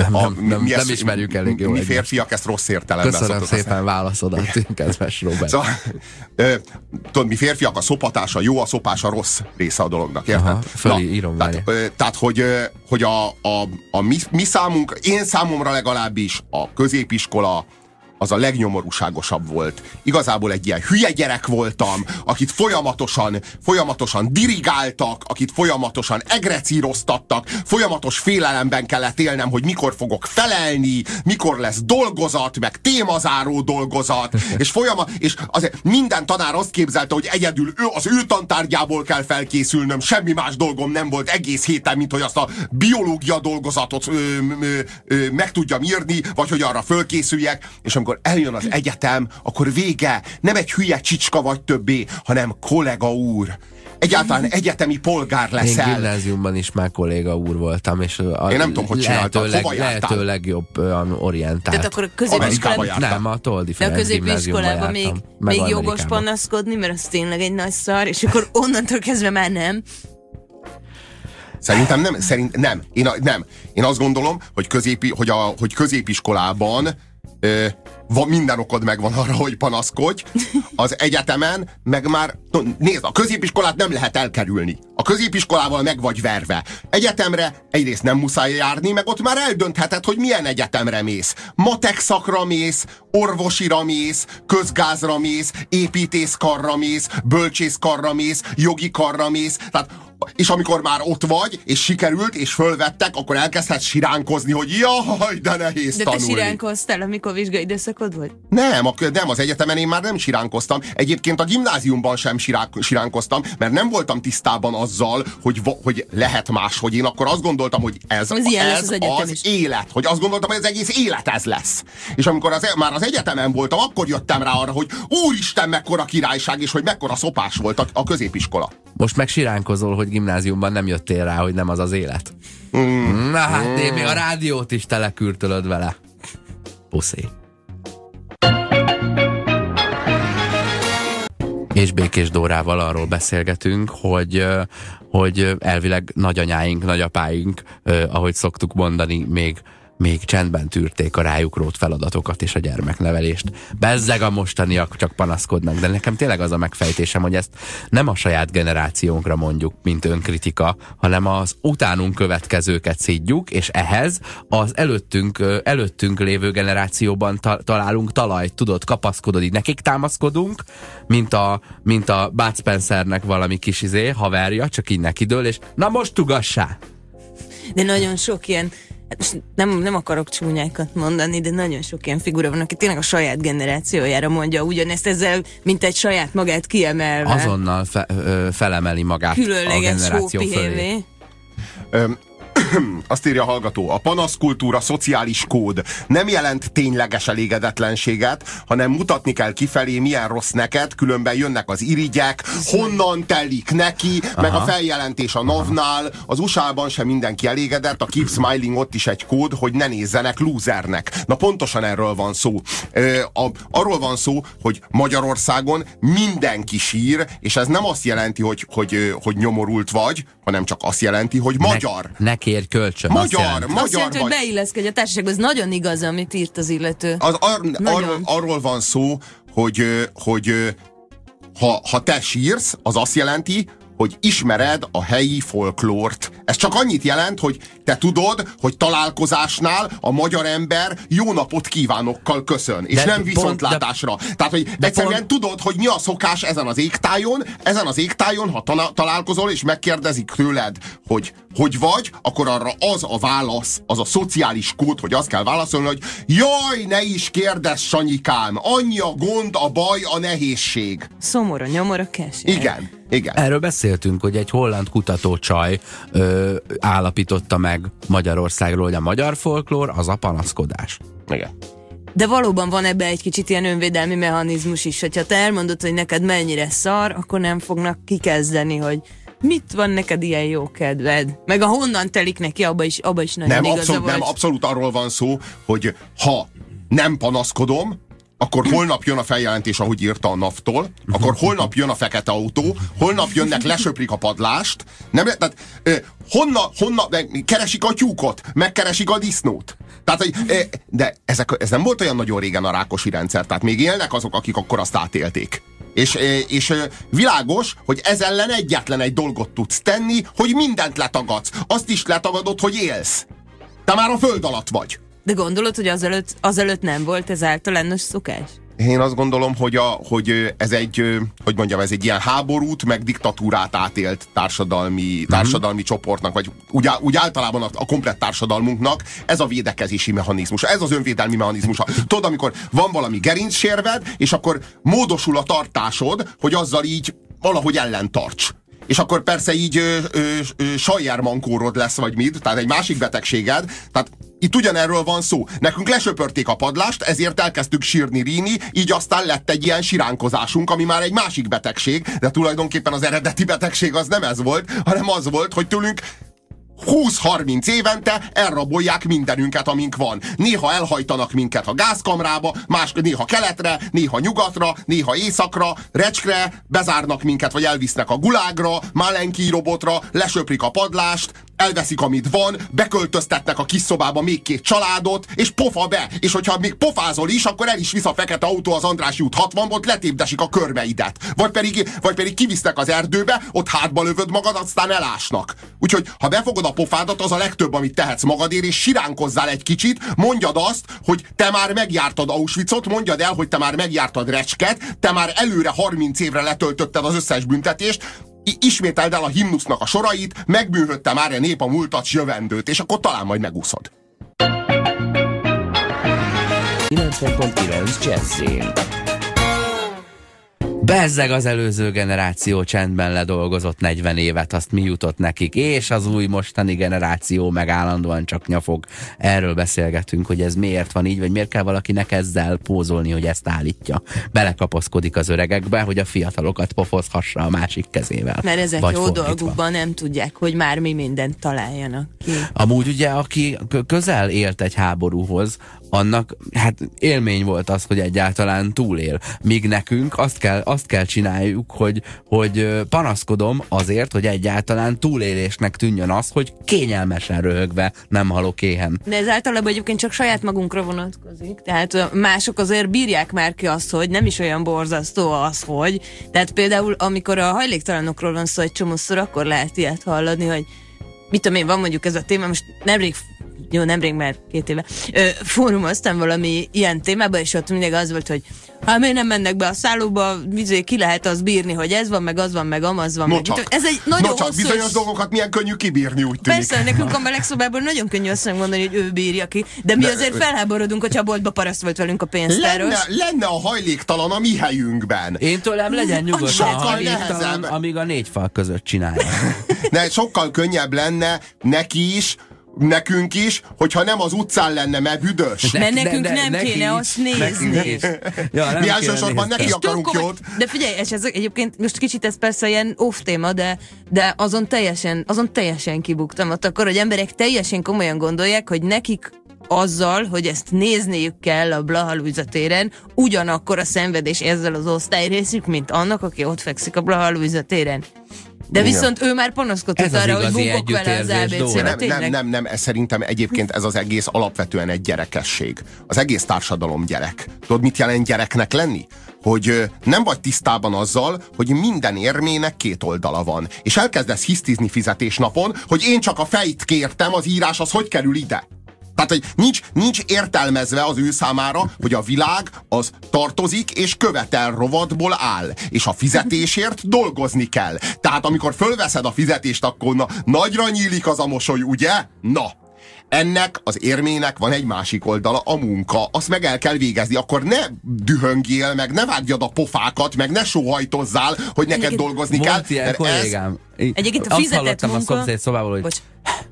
Nem ismerjük elég jól. Mi férfiak ezt rossz értelemben. Köszönöm szépen válaszodat, kedves Robert. Szóval, tudod, mi férfiak, a szopatása jó, a szopása rossz része a dolognak. Érted? Írom tehát, hogy a mi számunk, én számomra legalábbis a középiskola az a legnyomorúságosabb volt. Igazából egy ilyen hülye gyerek voltam, akit folyamatosan dirigáltak, akit folyamatosan egrecíroztattak, folyamatos félelemben kellett élnem, hogy mikor fogok felelni, mikor lesz dolgozat, meg témazáró dolgozat, és azért minden tanár azt képzelte, hogy egyedül az ő tantárgyából kell felkészülnöm, semmi más dolgom nem volt egész héten, mint hogy azt a biológia dolgozatot meg tudjam írni, vagy hogy arra fölkészüljek, és amikor eljön az egyetem, akkor vége, nem egy hülye csicska vagy többé, hanem kollega úr. Egyáltalán egyetemi polgár leszel. Én gimnáziumban is már kolléga úr voltam, és én nem tudom, hogy csináltad. Hova jártál? Lehető legjobb orientált. Tehát akkor a középiskolában... Nem, a Toldi Ferenc gimnáziumban még jogos panaszkodni, mert az tényleg egy nagy szar, és akkor onnantól kezdve már nem. Szerintem nem. Én azt gondolom, hogy középiskolában minden okod megvan arra, hogy panaszkodj. Az egyetemen meg már... Nézd, a középiskolát nem lehet elkerülni. A középiskolával meg vagy verve. Egyetemre egyrészt nem muszáj járni, meg ott már eldöntheted, hogy milyen egyetemre mész. Matek szakra mész, orvosira mész, közgázra mész, építészkarra mész, bölcsészkarra mész, jogi karra mész. Tehát, és amikor már ott vagy, és sikerült, és fölvettek, akkor elkezdhetsz siránkozni, hogy jaj, de nehéz tanulni. De te siránkoztál, amikor vizsgai időszakod volt? Nem, az egyetemen én már nem siránkoztam. Egyébként a gimnáziumban sem siránkoztam, mert nem voltam tisztában azzal, hogy lehet máshogy. Én akkor azt gondoltam, hogy ez az élet. Hogy azt gondoltam, hogy az egész élet ez lesz. És amikor már az egyetemen voltam, akkor jöttem rá arra, hogy úristen, mekkora királyság, és hogy mekkora szopás volt a középiskola. Most meg siránkozol, hogy gimnáziumban nem jöttél rá, hogy nem az az élet. Na hát, még a rádiót is telekürtölöd vele. Puszé. És Békés Dórával arról beszélgetünk, hogy elvileg nagyanyáink, nagyapáink, ahogy szoktuk mondani, még csendben tűrték a rájuk rót feladatokat és a gyermeknevelést. Bezzeg a mostaniak csak panaszkodnak, de nekem tényleg az a megfejtésem, hogy ezt nem a saját generációnkra mondjuk, mint önkritika, hanem az utánunk következőket szidjuk, és ehhez az előttünk lévő generációban találunk talajt, tudod, kapaszkodod, így nekik támaszkodunk, mint a Bud Spencernek valami kis haverja, csak így nekidől, és na most ugassá! De nagyon sok ilyen, nem akarok csúnyákat mondani, de nagyon sok ilyen figura van, aki tényleg a saját generációjára mondja ugyanezt, ezzel, mint egy saját magát kiemelve. Azonnal felemeli magát különleges a generáció fölé. Azt írja a hallgató, a panaszkultúra szociális kód nem jelent tényleges elégedetlenséget, hanem mutatni kell kifelé, milyen rossz neked, különben jönnek az irigyek, honnan telik neki, meg a feljelentés a NAV-nál. Az USA-ban sem mindenki elégedett, a Keep Smiling ott is egy kód, hogy ne nézzenek lúzernek. Na pontosan erről van szó. Arról van szó, hogy Magyarországon mindenki sír, és ez nem azt jelenti, hogy nyomorult vagy, hanem csak azt jelenti, hogy magyar. Ne kérj kölcsön. Magyar azt jelenti, hogy beilleszkedj a társaságba. Ez nagyon igaz, amit írt az illető. Arról van szó, hogy ha te sírsz, az azt jelenti, hogy ismered a helyi folklórt. Ez csak annyit jelent, hogy te tudod, hogy találkozásnál a magyar ember jó napot kívánokkal köszön, és nem viszontlátásra. Tehát, hogy egyszerűen tudod, hogy mi a szokás ezen az égtájon, ha találkozol, és megkérdezik tőled, hogy vagy, akkor arra az a válasz, az a szociális kód, hogy azt kell válaszolni, hogy jaj, ne is kérdezz, Sanyikám, annyi a gond, a baj, a nehézség. Szomorú, nyomor, keser. Igen. Erről beszéltünk, hogy egy holland kutatócsaj állapította meg Magyarországról, hogy a magyar folklór az a panaszkodás. Igen. De valóban van ebbe egy kicsit ilyen önvédelmi mechanizmus is, hogyha te elmondod, hogy neked mennyire szar, akkor nem fognak kikezdeni, hogy mit van neked ilyen jó kedved? Meg a honnan telik neki, abba is nagyon igaza volt. Nem, abszolút arról van szó, hogy ha nem panaszkodom, akkor holnap jön a feljelentés, ahogy írta a NAV-tól, akkor holnap jön a fekete autó, holnap jönnek, lesöprik a padlást, tehát honnan keresik a tyúkot, megkeresik a disznót. Tehát, de ez nem volt olyan nagyon régen a Rákosi rendszer, tehát még élnek azok, akik akkor azt átélték. És világos, hogy ez ellen egyetlen egy dolgot tudsz tenni, hogy mindent letagadsz. Azt is letagadod, hogy élsz. Te már a föld alatt vagy. De gondolod, hogy azelőtt nem volt ez általános szokás? Én azt gondolom, hogy ez egy, hogy mondjam, ez egy ilyen háborút, meg diktatúrát átélt társadalmi csoportnak, vagy úgy általában a komplett társadalmunknak ez a védekezési mechanizmus, ez az önvédelmi mechanizmus. Tudod, amikor van valami gerincsérved, és akkor módosul a tartásod, hogy azzal így valahogy ellentarts. És akkor persze így sajjármankórod lesz, vagy mit, tehát egy másik betegséged, tehát itt ugyanerről van szó. Nekünk lesöpörték a padlást, ezért elkezdtük sírni, ríni, így aztán lett egy ilyen siránkozásunk, ami már egy másik betegség, de tulajdonképpen az eredeti betegség az nem ez volt, hanem az volt, hogy tőlünk 20-30 évente elrabolják mindenünket, amink van. Néha elhajtanak minket a gázkamrába, néha keletre, néha nyugatra, néha északra, Recskre, bezárnak minket, vagy elvisznek a gulágra, Málenki robotra, lesöprik a padlást, elveszik, amit van, beköltöztetnek a kis szobába még 2 családot, és pofa be. És hogyha még pofázol is, akkor el is visz a fekete autó az Andrássy út 60-ból, letépdesik a körmeidet. Vagy pedig kivisznek az erdőbe, ott hátba lövöd magad, aztán elásnak. Úgyhogy, ha befogod a pofádat, az a legtöbb, amit tehetsz magadért, és siránkozzál egy kicsit, mondjad azt, hogy te már megjártad Auschwitzot, mondjad el, hogy te már megjártad Recsket, te már előre 30 évre letöltötted az összes büntetést, ismételd el a himnusznak a sorait, megbűnhödte már a nép a múltat, s jövendőt, és akkor talán majd megúszod. 90.9 Jazzin. Bezzeg az előző generáció csendben ledolgozott 40 évet, azt mi jutott nekik, és az új mostani generáció meg állandóan csak nyafog. Erről beszélgetünk, hogy ez miért van így, vagy miért kell valakinek ezzel pózolni, hogy ezt állítja. Belekapaszkodik az öregekbe, hogy a fiatalokat pofozhassa a másik kezével. Mert ezek vagy jó fordítva. dolgukban nem tudják, hogy már mi mindent találjanak ki. Amúgy ugye, aki közel élt egy háborúhoz, annak hát élmény volt az, hogy egyáltalán túlél. Míg nekünk azt kell csináljuk, hogy panaszkodom azért, hogy egyáltalán túlélésnek tűnjön az, hogy kényelmesen röhögve nem halok éhen. De ez általában egyébként csak saját magunkra vonatkozik. Tehát mások azért bírják már ki azt, hogy nem is olyan borzasztó az, hogy. Tehát például, amikor a hajléktalanokról van szó egy csomószor, akkor lehet ilyet hallani, hogy mit tudom én, van mondjuk ez a téma, most nemrég, mert 2 éve fórumoztam valami ilyen témában, és ott mindig az volt, hogy hát miért nem mennek be a szállóba, ki lehet az bírni, hogy ez van, meg az van, meg amaz van. Meg. Ez egy nagyon hosszú... bizonyos dolgokat milyen könnyű kibírni, úgy tűnik. Persze, nekünk a melegszobában nagyon könnyű azt mondani, hogy ő bírja ki, de mi azért felháborodunk, hogyha a boltba paraszt volt velünk a pénztáros. Lenne a hajléktalan a mi helyünkben. Én tőlem legyen nyugodtan a hajléktalan, nehezebb. amíg a 4 fal között csinálja. De sokkal könnyebb lenne neki is, nekünk is, hogyha nem az utcán lenne, mert büdös. Mert nekünk nem kéne azt nézni. Ja, mi elsősorban neki akarunk jót. De figyelj, és ez egyébként most kicsit ez persze ilyen off téma, de azon teljesen kibuktam ott akkor, hogy emberek teljesen komolyan gondolják, hogy nekik azzal, hogy ezt nézniük kell a Blaha Lujza téren, ugyanakkor a szenvedés ezzel az osztályrészük, mint annak, aki ott fekszik a Blaha Lujza téren. De viszont ő már panaszkodott arra, hogy bukok vele az ABC-be, tényleg? Nem, ez szerintem egyébként ez az egész alapvetően egy gyerekesség. Az egész társadalom gyerek. Tudod, mit jelent gyereknek lenni? Hogy nem vagy tisztában azzal, hogy minden érmének 2 oldala van. És elkezdesz hisztizni fizetésnapon, hogy én csak a fejt kértem, az írás az hogy kerül ide? Tehát, hogy nincs értelmezve az ő számára, hogy a világ az tartozik és követel rovatból áll. És a fizetésért dolgozni kell. Tehát amikor fölveszed a fizetést, akkor nagyra nyílik az a mosoly, ugye? Na, ennek az érmének van egy másik oldala, a munka. Azt meg el kell végezni. Akkor ne dühöngjél, meg ne vágjad a pofákat, meg ne sóhajtozzál, hogy neked dolgozni kell. Mondd ilyen kollégám. Egyébként a fizetett munka... Azt hallottam a szobából, hogy... Bocs.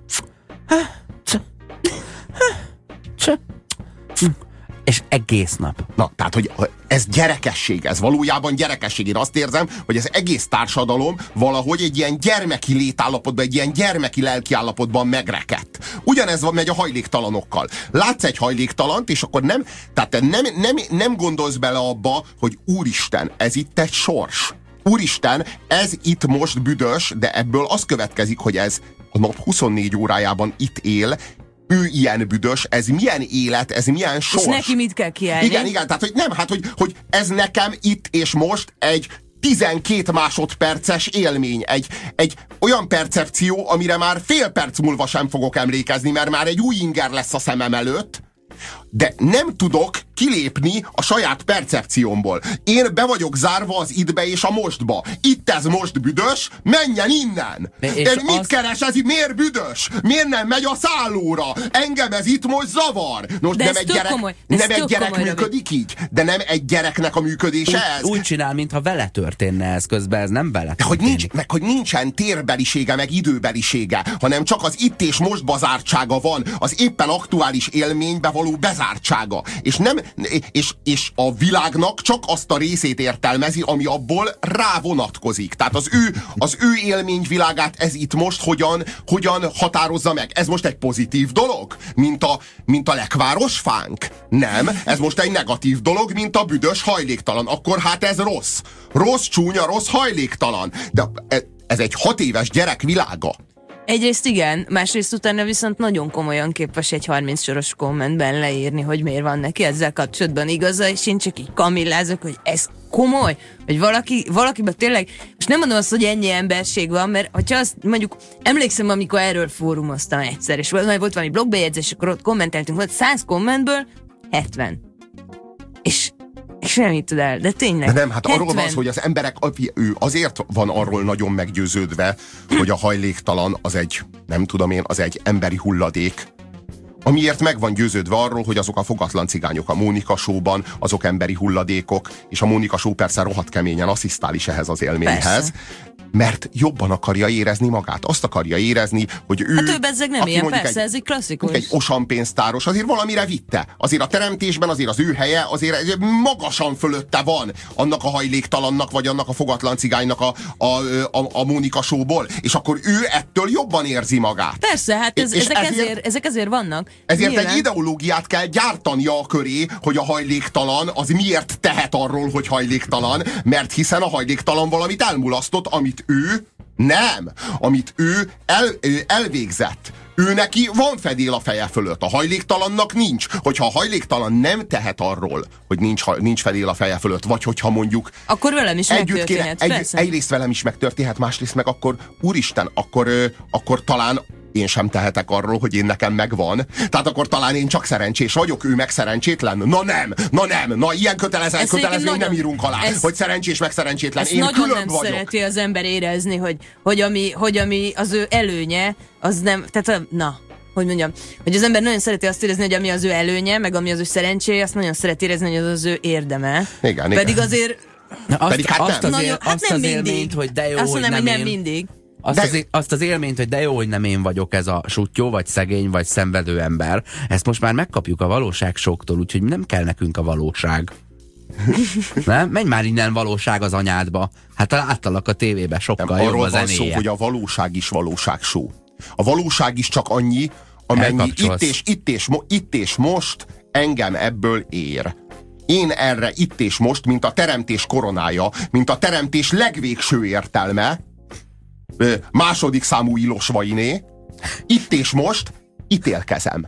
És egész nap. Na, tehát, hogy ez gyerekesség, ez valójában gyerekesség. Én azt érzem, hogy az egész társadalom valahogy egy ilyen gyermeki létállapotban, egy ilyen gyermeki lelkiállapotban megrekedt. Ugyanez van megy a hajléktalanokkal. Látsz egy hajléktalant, és akkor nem gondolsz bele abba, hogy úristen, ez itt egy sors. Úristen, ez itt most büdös, de ebből az következik, hogy ez a nap 24 órájában itt él, ő ilyen büdös, ez milyen élet, ez milyen sors. És neki mit kell kiállni? Igen, tehát hogy nem, hogy ez nekem itt és most egy 12 másodperces élmény, egy olyan percepció, amire már fél perc múlva sem fogok emlékezni, mert már egy új inger lesz a szemem előtt, De nem tudok kilépni a saját percepciómból. Én be vagyok zárva az ittbe és a mostba. Itt ez most büdös, menjen innen! Mit keres ez? Miért büdös? Miért nem megy a szállóra? Engem ez itt most zavar. Most nem egy gyerek működik így? De nem egy gyereknek a működése ez? Úgy csinál, mintha vele történne ez, közben ez nem vele történik. Hogy nincsen térbelisége, meg időbelisége, hanem csak az itt és most bazártsága van, az éppen aktuális élménybe való bezártsága. És a világnak csak azt a részét értelmezi, ami abból rá vonatkozik. Tehát az ő élményvilágát ez itt most hogyan határozza meg? Ez most egy pozitív dolog? Mint a lekvárosfánk? Nem. Ez most egy negatív dolog, mint a büdös hajléktalan. Akkor hát ez rossz. Rossz, csúnya, rossz, hajléktalan. De ez egy 6 éves gyerek világa. Egyrészt igen, másrészt utána viszont nagyon komolyan képes egy 30 soros kommentben leírni, hogy miért van neki ezzel kapcsolatban igaza, és én csak így kamillázok, hogy ez komoly, hogy valakiben tényleg, és nem mondom azt, hogy ennyi emberség van, mert hogyha azt mondjuk, emlékszem, amikor erről fórumoztam egyszer, és volt valami blogbejegyzés, akkor ott kommenteltünk, volt 100 kommentből 70. És semmit tud el, de tényleg. De nem, hát 70. Arról van szó, hogy az emberek, ő azért van arról nagyon meggyőződve, hogy a hajléktalan az egy, nem tudom én, az egy emberi hulladék, amiért meg van győződve arról, hogy azok a fogatlan cigányok a Mónika Show-ban, azok emberi hulladékok, és a Mónika Show persze rohadt keményen asszisztál is ehhez az élményhez. Persze. Mert jobban akarja érezni magát. Azt akarja érezni, hogy ő... Hát ő bezzeg nem ilyen, persze, ez egy klasszikus. Egy osanpénztáros, azért valamire vitte. Azért a teremtésben, azért az ő helye, azért magasan fölötte van annak a hajléktalannak, vagy annak a fogatlan cigánynak a Mónika Show-ból. És akkor ő ettől jobban érzi magát. Persze, hát ezek ezért vannak. Ezért nyilván egy ideológiát kell gyártania a köré, hogy a hajléktalan az miért tehet arról, hogy hajléktalan, mert hiszen a hajléktalan valamit elmulasztott, amit ő elvégzett. Ő neki van fedél a feje fölött, a hajléktalannak nincs. Hogyha a hajléktalan nem tehet arról, hogy nincs fedél a feje fölött, vagy hogyha mondjuk akkor velem is megtörténhet, egyrészt velem is megtörténhet, másrészt meg akkor, úristen, akkor talán én sem tehetek arról, hogy én nekem megvan. Tehát akkor talán én csak szerencsés vagyok, ő meg szerencsétlen. Na ilyen kötelezvényt nem írunk alá, hogy szerencsés meg szerencsétlen. Én nagyon külön nem vagyok. Szereti az ember érezni, hogy ami az ő előnye, az nem, tehát hogy mondjam, hogy az ember nagyon szereti azt érezni, hogy ami az ő előnye, meg ami az ő szerencséje, azt nagyon szereti érezni, hogy az ő érdeme. Igen, pedig azért azt az élményt, hogy de jó, hogy nem mindig. Azt az élményt, hogy de jó, hogy nem én vagyok ez a suttyó, vagy szegény, vagy szenvedő ember, ezt most már megkapjuk a valóság soktól, úgyhogy nem kell nekünk a valóság. Nem? Menj már innen valóság az anyádba. Hát láttalak a tévébe, sokkal jobb a zenéje. Arról van szó, hogy a valóság is valóságshow. A valóság is csak annyi, amennyi itt és most engem ebből ér. Én erre itt és most, mint a teremtés koronája, mint a teremtés legvégső értelme, második számú Ilosvainé, itt és most ítélkezem,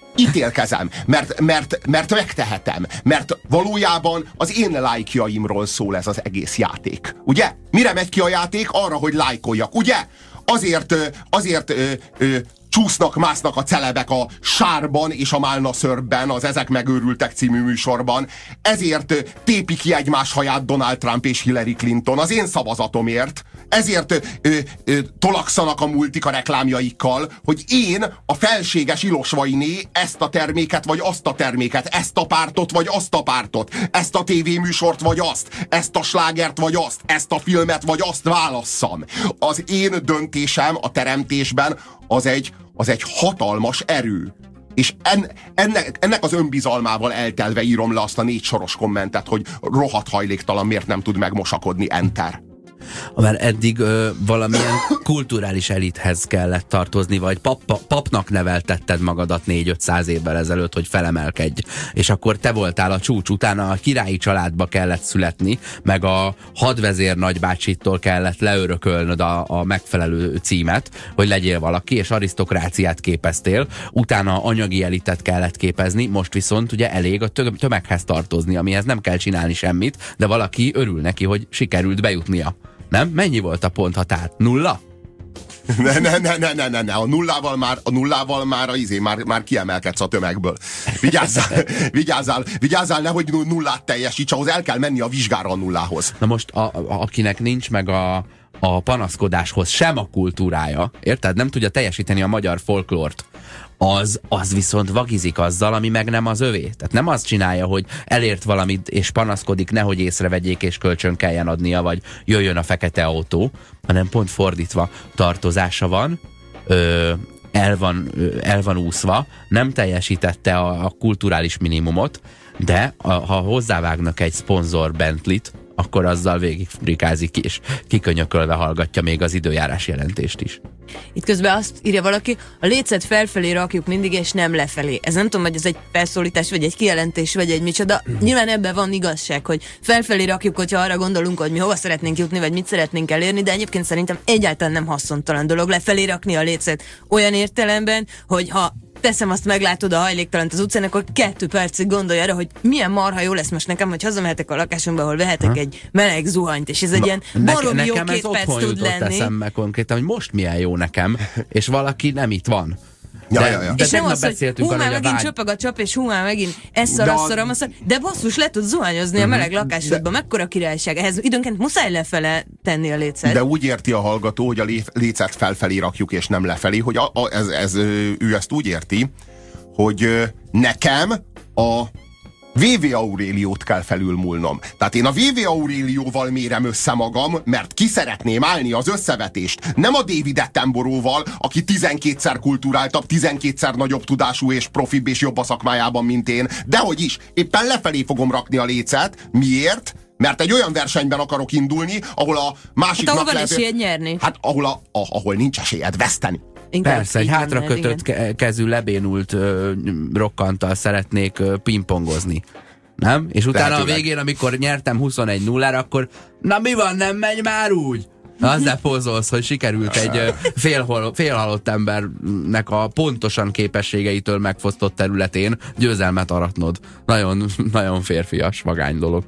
mert megtehetem, mert valójában az én lájkjaimról szól ez az egész játék. Ugye? Mire megy ki a játék? Arra, hogy lájkoljak, ugye? Azért csúsznak-másznak a celebek a Sárban és a Málna Szörben, az Ezek megőrültek című műsorban. Ezért tépi ki egymás haját Donald Trump és Hillary Clinton az én szavazatomért. Ezért tolakszanak a multik a reklámjaikkal, hogy én, a felséges Ilosvainé ezt a terméket vagy azt a terméket, ezt a pártot vagy azt a pártot, ezt a tévéműsort vagy azt, ezt a slágert vagy azt, ezt a filmet vagy azt válasszam. Az én döntésem a teremtésben az egy hatalmas erő. És ennek az önbizalmával eltelve írom le azt a 4 soros kommentet, hogy rohadt hajléktalan miért nem tud megmosakodni, enter. Mert eddig valamilyen kulturális elithez kellett tartozni, vagy papnak neveltetted magadat 400-500 évvel ezelőtt, hogy felemelkedj. És akkor te voltál a csúcs, utána a királyi családba kellett születni, meg a hadvezér nagybácsitól kellett leörökölnöd a megfelelő címet, hogy legyél valaki, és arisztokráciát képeztél, utána anyagi elitet kellett képezni, most viszont ugye elég a tömeghez tartozni, amihez nem kell csinálni semmit, de valaki örül neki, hogy sikerült bejutnia. Nem? Mennyi volt a ponthatár? 0? Ne. A nullával már kiemelkedsz a tömegből. Vigyázzál, nehogy nullát teljesíts, ahhoz el kell menni a vizsgára a nullához. Na most, akinek nincs meg a panaszkodáshoz sem a kultúrája, érted? Nem tudja teljesíteni a magyar folklort, az viszont vagizik azzal, ami meg nem az övé. Tehát nem azt csinálja, hogy elért valamit és panaszkodik, nehogy észrevegyék és kölcsön kelljen adnia, vagy jöjjön a fekete autó, hanem pont fordítva tartozása van, el van úszva, nem teljesítette a kulturális minimumot, de ha hozzávágnak egy szponzor Bentley-t, akkor azzal végig frikázik és kikönyökölve hallgatja még az időjárás jelentést is. Itt közben azt írja valaki, a lécet felfelé rakjuk mindig, és nem lefelé. Ez nem tudom, hogy ez egy felszólítás, vagy egy kijelentés, vagy egy micsoda. Nyilván ebben van igazság, hogy felfelé rakjuk, hogyha arra gondolunk, hogy mi hova szeretnénk jutni, vagy mit szeretnénk elérni, de egyébként szerintem egyáltalán nem haszontalan dolog lefelé rakni a lécet olyan értelemben, hogy ha teszem azt, meglátod a hajléktalant az utcán, akkor 2 percig gondolj arra, hogy milyen marha jó lesz most nekem, hogy hazamehetek a lakásomba, ahol vehetek egy meleg zuhanyt, és ez egy ilyen baromi jó 2 perc tud lenni. Eszembe konkrétan, hogy most milyen jó nekem, és valaki nem itt van. Ja. És nem az, hogy hú, már megint csöpög a csap, és hú, már megint asszor, de basszus, le tudsz zuhanyozni a meleg lakásodba, mekkora királyság. Ehhez időnként muszáj lefele tenni a lécet. De úgy érti a hallgató, hogy a lécet felfelé rakjuk, és nem lefelé, hogy ő ezt úgy érti, hogy nekem a V.V. Auréliót kell felülmúlnom. Tehát én a V.V. Aurélióval mérem össze magam, mert ki szeretném állni az összevetést. Nem a David Attenborough-val, aki 12-szer kulturáltabb, 12-szer nagyobb tudású és profibb és jobb a szakmájában, mint én. Dehogy is, éppen lefelé fogom rakni a lécet. Miért? Mert egy olyan versenyben akarok indulni, ahol a másiknak ahol van esélyed nyerni. Hát ahol nincs esélyed veszteni. Inkább persze, egy hátrakötött kezű lebénult rokkanttal szeretnék pingpongozni. Nem? És utána a végén, amikor nyertem 21-0-ra, akkor na mi van, nem megy már úgy? Azzal pozolsz, hogy sikerült egy félhalott embernek a pontosan képességeitől megfosztott területén győzelmet aratnod. Nagyon, nagyon férfias, vagány dolog.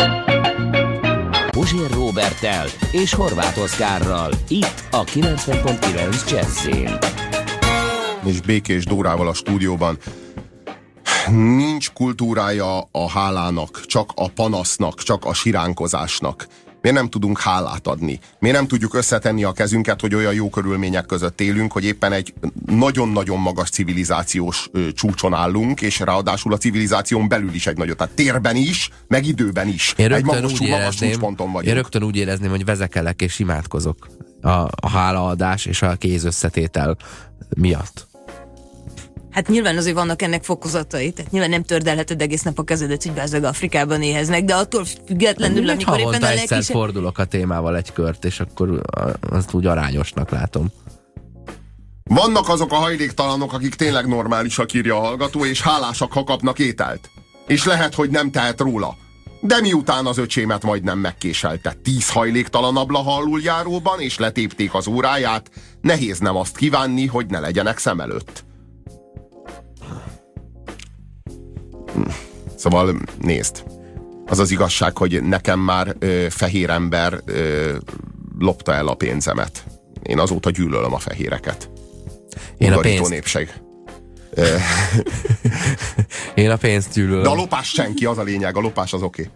Puzsér Róberttel és Horváth Oszkárral, itt a 90.9 Jazzin. És Békés Dórával a stúdióban. Nincs kultúrája a hálának, csak a panasznak, csak a siránkozásnak. Miért nem tudunk hálát adni? Miért nem tudjuk összetenni a kezünket, hogy olyan jó körülmények között élünk, hogy éppen egy nagyon-nagyon magas civilizációs csúcson állunk, és ráadásul a civilizáción belül is egy nagyot, tehát térben is, meg időben is. Egy magas csúcsponton vagyunk. Én rögtön úgy érezném, hogy vezekelek és imádkozok a hálaadás és a kézösszetétel miatt. Hát nyilván azért vannak ennek fokozatai, tehát nyilván nem tördelheted egész nap a kezedet, hogy bezzeg Afrikában éheznek, de attól függetlenül, amikor éppen a egyszer fordulok a témával egy kört, és akkor azt úgy arányosnak látom. Vannak azok a hajléktalanok, akik tényleg normálisak, írja a hallgató, és hálásak, ha kapnak ételt. És lehet, hogy nem tehet róla. De miután az öcsémet majdnem megkéselte 10 hajléktalan ablaha aluljáróban, és letépték az óráját, nehéz nem azt kívánni, hogy ne legyenek szem előtt. Szóval nézd, az az igazság, hogy nekem már fehér ember lopta el a pénzemet. Én azóta gyűlölöm a fehéreket. Én a pénzt... népség. Én a pénzt gyűlölöm. De a lopás senki, az a lényeg, a lopás az oké.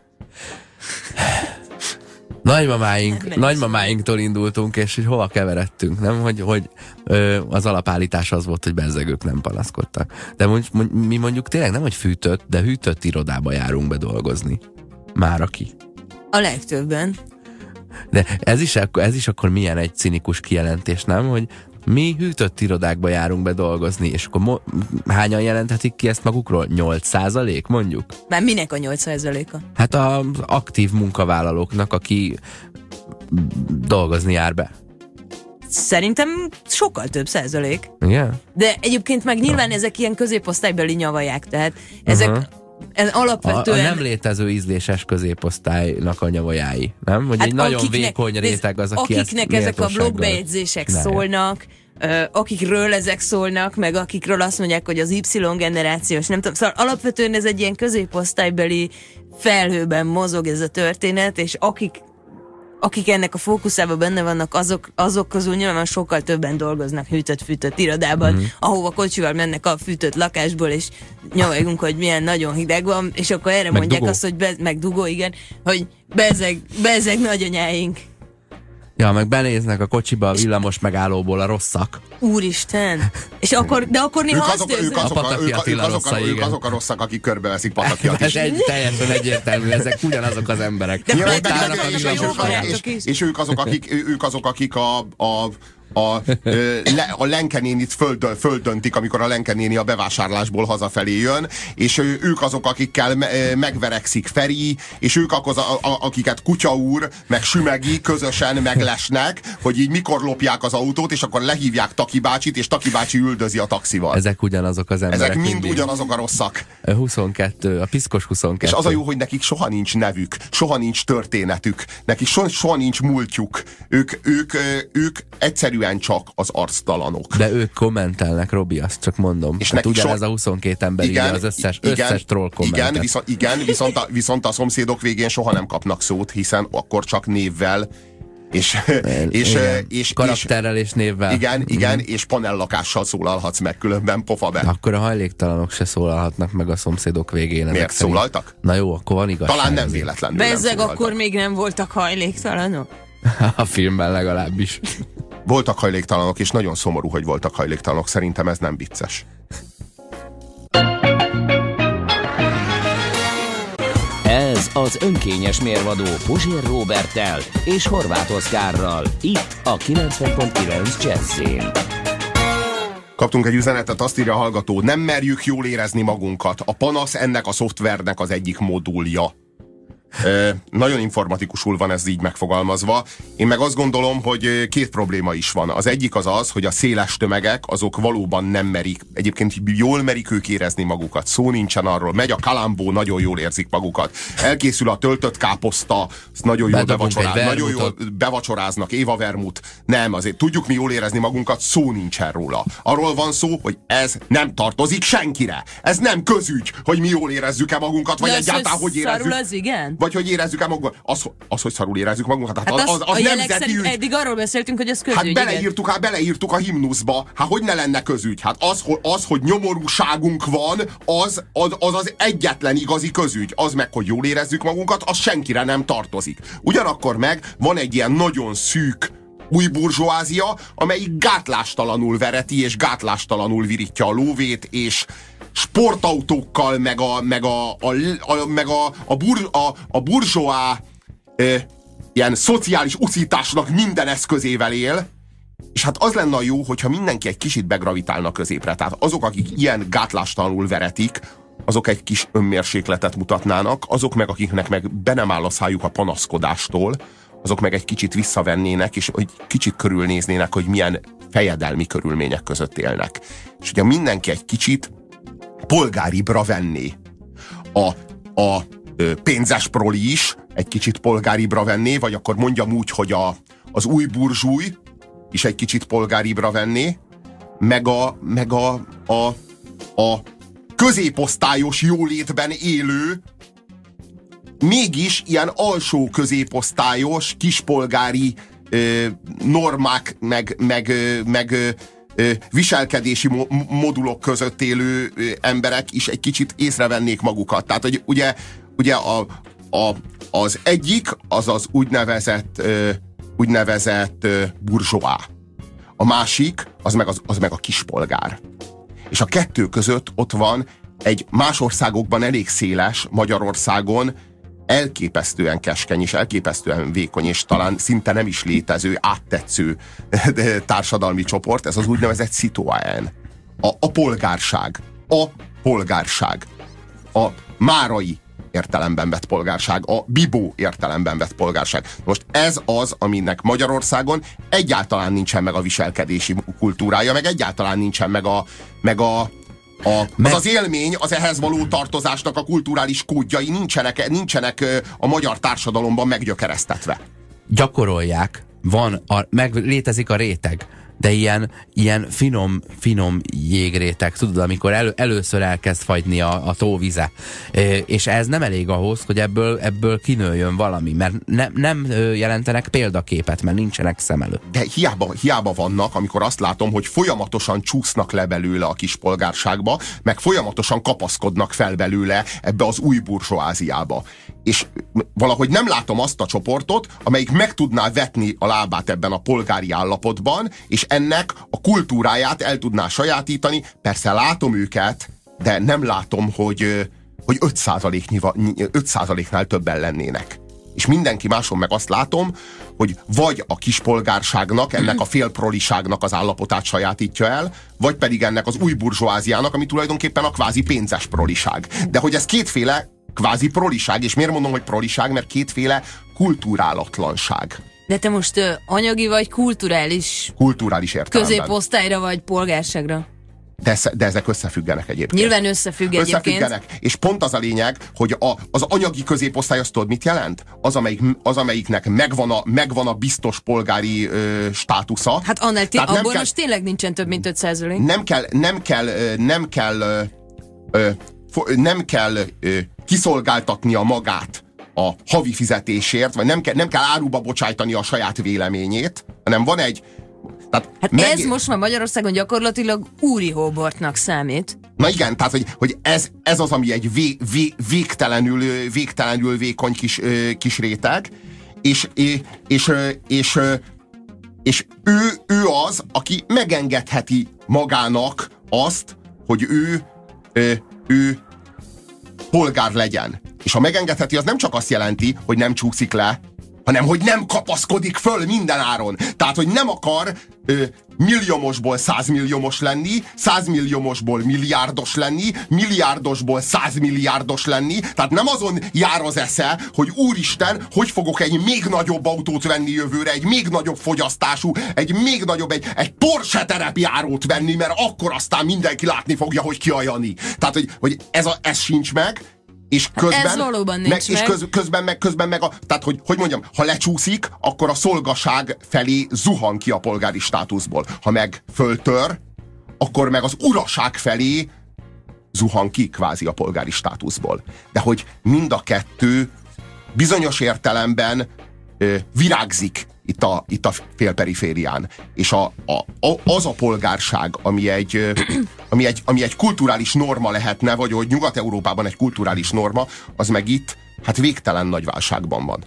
Nagymamáinktól indultunk, és hogy hova keveredtünk, nem? Hogy az alapállítás az volt, hogy bezzegők nem panaszkodtak. De mi mondjuk tényleg nem, hogy fűtött, de hűtött irodába járunk be dolgozni. Már aki. A legtöbben. De ez is akkor milyen egy cinikus kijelentés, nem? Hogy mi hűtött irodákba járunk be dolgozni, és akkor hányan jelenthetik ki ezt magukról? 8% mondjuk? Már minek a 8%-a? Hát az aktív munkavállalóknak, aki dolgozni jár be. Szerintem sokkal több százalék. Igen? De egyébként meg nyilván ezek ilyen középosztálybeli nyavaják, tehát ezek alapvetően... A nem létező ízléses középosztálynak a nyavajái, nem? Hogy hát egy nagyon vékony réteg az, aki akiknek ezek a blogbejegyzések szólnak, akikről ezek szólnak, meg akikről azt mondják, hogy az Y generációs, nem tudom, szóval alapvetően ez egy ilyen középosztálybeli felhőben mozog ez a történet, és akik ennek a fókuszában benne vannak, azok közül nyilván sokkal többen dolgoznak hűtött-fűtött irodában, ahova kocsival mennek a fűtött lakásból, és nyomjunk, hogy milyen nagyon hideg van, és akkor erre meg mondják dugó. azt, hogy meg dugó, igen, hogy bezeg nagyanyáink. Ja, meg benéznek a kocsiba a villamos megállóból a rosszak. Úristen! És akkor, de akkor néha azt érzem, ők azok a rosszak, akik körbeveszik Patakiat is. Ez teljesen egyértelmű, ezek ugyanazok az emberek. De Nyilván, ott állnak a villamos és ők azok, akik a Lenke nénit földöntik, amikor a Lenke néni a bevásárlásból hazafelé jön, és ők azok, akikkel megverekszik Feri, és ők akiket Kutya úr, meg Sümegi közösen meglesnek, hogy így mikor lopják az autót, és akkor lehívják Taki bácsit, és Taki bácsi üldözi a taxival. Ezek ugyanazok az emberek. Ezek mind ugyanazok a rosszak. 22, a piszkos 22. És az a jó, hogy nekik soha nincs nevük, soha nincs történetük, nekik soha nincs múltjuk. Ők egyszerűen csak az arctalanok. De ők kommentelnek, Robi, azt csak mondom. És hát nekik ugyanez a 22 ember írja az összes troll kommentet. Igen, viszont a szomszédok végén soha nem kapnak szót, hiszen akkor csak névvel és karakterrel és névvel. Igen, és panellakással szólalhatsz meg, különben pofa be. Akkor a hajléktalanok se szólalhatnak meg a szomszédok végén. Miért szólaltak? Na jó, akkor van igazság. Talán nem véletlenül bezzeg, akkor még nem voltak hajléktalanok? A filmben legalábbis. Voltak hajléktalanok, és nagyon szomorú, hogy voltak hajléktalanok. Szerintem ez nem vicces. Ez az önkényes mérvadó Puzsér Róberttel és Horváth Oszkárral. Itt a 90.9 Jazz-én. Kaptunk egy üzenetet, azt írja a hallgató: nem merjük jól érezni magunkat. A panasz ennek a szoftvernek az egyik modulja. Nagyon informatikusul van ez így megfogalmazva. Én meg azt gondolom, hogy két probléma is van. Az egyik az, hogy a széles tömegek azok valóban nem merik. Egyébként jól merik ők érezni magukat. Szó nincsen arról. Megy a kalambó, nagyon jól érzik magukat. Elkészül a töltött káposzta, azt nagyon jól bevacsoráznak. Éva vermut. Nem, azért tudjuk mi jól érezni magunkat, szó nincsen róla. Arról van szó, hogy ez nem tartozik senkire. Ez nem közügy, hogy mi jól érezzük-e magunkat, vagy egyáltalán hogy érezzük. Szarul az igen? Vagy hogy érezzük el magunkat. Az, hogy szarul érezzük magunkat. Hát az nemzeti ügy. Eddig arról beszéltünk, hogy ez közügy. Hát beleírtuk a himnuszba. Hát hogy ne lenne közügy? Hát az, hogy nyomorúságunk van, az egyetlen igazi közügy. Az meg, hogy jól érezzük magunkat, az senkire nem tartozik. Ugyanakkor meg van egy ilyen nagyon szűk új burzsóázia, amelyik gátlástalanul vereti, és gátlástalanul virítja a lóvét, és sportautókkal, a burzsóá ilyen szociális uszításnak minden eszközével él, és hát az lenne a jó, hogyha mindenki egy kicsit begravitálna középre. Tehát azok, akik ilyen gátlástalanul veretik, azok egy kis önmérsékletet mutatnának, azok meg, akiknek meg be nem áll a szájuk a panaszkodástól, azok meg egy kicsit visszavennének, és egy kicsit körülnéznének, hogy milyen fejedelmi körülmények között élnek. És ugye mindenki egy kicsit polgáribra venné. A pénzes proli is egy kicsit polgáribra venné, vagy akkor mondjam úgy, hogy az új burzsúj is egy kicsit polgáribra venné, meg a középosztályos jólétben élő, mégis ilyen alsó középosztályos, kispolgári normák, meg viselkedési modulok között élő emberek is egy kicsit észrevennék magukat. Tehát, hogy ugye az egyik az úgynevezett burzsóá. A másik az meg a kispolgár. És a kettő között ott van egy más országokban elég széles, Magyarországon elképesztően keskeny és elképesztően vékony, és talán szinte nem is létező, áttetsző társadalmi csoport, ez az úgynevezett citoyen. A polgárság. A polgárság. A márai értelemben vett polgárság, a bibó értelemben vett polgárság. Most ez az, aminek Magyarországon egyáltalán nincsen meg a viselkedési kultúrája, meg egyáltalán nincsen meg az élmény, az ehhez való tartozásnak a kulturális kódjai nincsenek a magyar társadalomban meggyökeresztetve. Gyakorolják, létezik a réteg, de ilyen finom jégrétek, tudod, amikor először elkezd fagyni a tóvize. És ez nem elég ahhoz, hogy ebből kinőjön valami, mert nem jelentenek példaképet, mert nincsenek szem előtt. De hiába vannak, amikor azt látom, hogy folyamatosan csúsznak le belőle a kispolgárságba, meg folyamatosan kapaszkodnak fel belőle ebbe az új burzsóáziába. És valahogy nem látom azt a csoportot, amelyik meg tudná vetni a lábát ebben a polgári állapotban, és ennek a kultúráját el tudná sajátítani. Persze látom őket, de nem látom, hogy 5%-nál többen lennének. És mindenki máson meg azt látom, hogy vagy a kispolgárságnak, ennek a félproliságnak az állapotát sajátítja el, vagy pedig ennek az új burzsóáziának, ami tulajdonképpen a kvázi pénzes proliság. De hogy ez kétféle kvázi proliság, és miért mondom, hogy proliság? Mert kétféle kulturálatlanság. De te most anyagi vagy kulturális értelemben. Középosztályra vagy polgárságra? De ezek összefüggenek egyébként. Nyilván összefüggenek. És pont az a lényeg, hogy az anyagi középosztály, azt tudod, mit jelent? Az, amelyiknek megvan a biztos polgári státusza. Hát annál abból most tényleg nincsen több, mint 5%. Nem kell kiszolgáltatnia magát a havi fizetésért, vagy nem kell áruba bocsájtani a saját véleményét, hanem van egy... Ez most már Magyarországon gyakorlatilag úri hóbortnak számít. Na igen, tehát hogy ez az, ami egy végtelenül vékony kis réteg, és ő az, aki megengedheti magának azt, hogy ő polgár legyen. És ha megengedheti, az nem csak azt jelenti, hogy nem csúszik le, hanem hogy nem kapaszkodik föl minden áron. Tehát, hogy nem akar milliómosból 100 milliómos lenni, 100 milliómosból milliárdos lenni, milliárdosból 100 milliárdos lenni. Tehát nem azon jár az esze, hogy úristen, hogy fogok egy még nagyobb autót venni jövőre, egy még nagyobb fogyasztású, egy még nagyobb, egy Porsche terepjárót venni, mert akkor aztán mindenki látni fogja, hogy ki a Jani. Tehát, hogy ez sincs meg, és közben, ez valóban nincs közben meg tehát, hogy mondjam, ha lecsúszik, akkor a szolgaság felé zuhan ki a polgári státuszból. Ha meg föltör, akkor meg az uraság felé zuhan ki kvázi a polgári státuszból. De hogy mind a kettő bizonyos értelemben virágzik itt a félperiférián. És az a polgárság, ami egy kulturális norma lehetne, vagy hogy Nyugat-Európában egy kulturális norma, az meg itt hát végtelen nagy válságban van.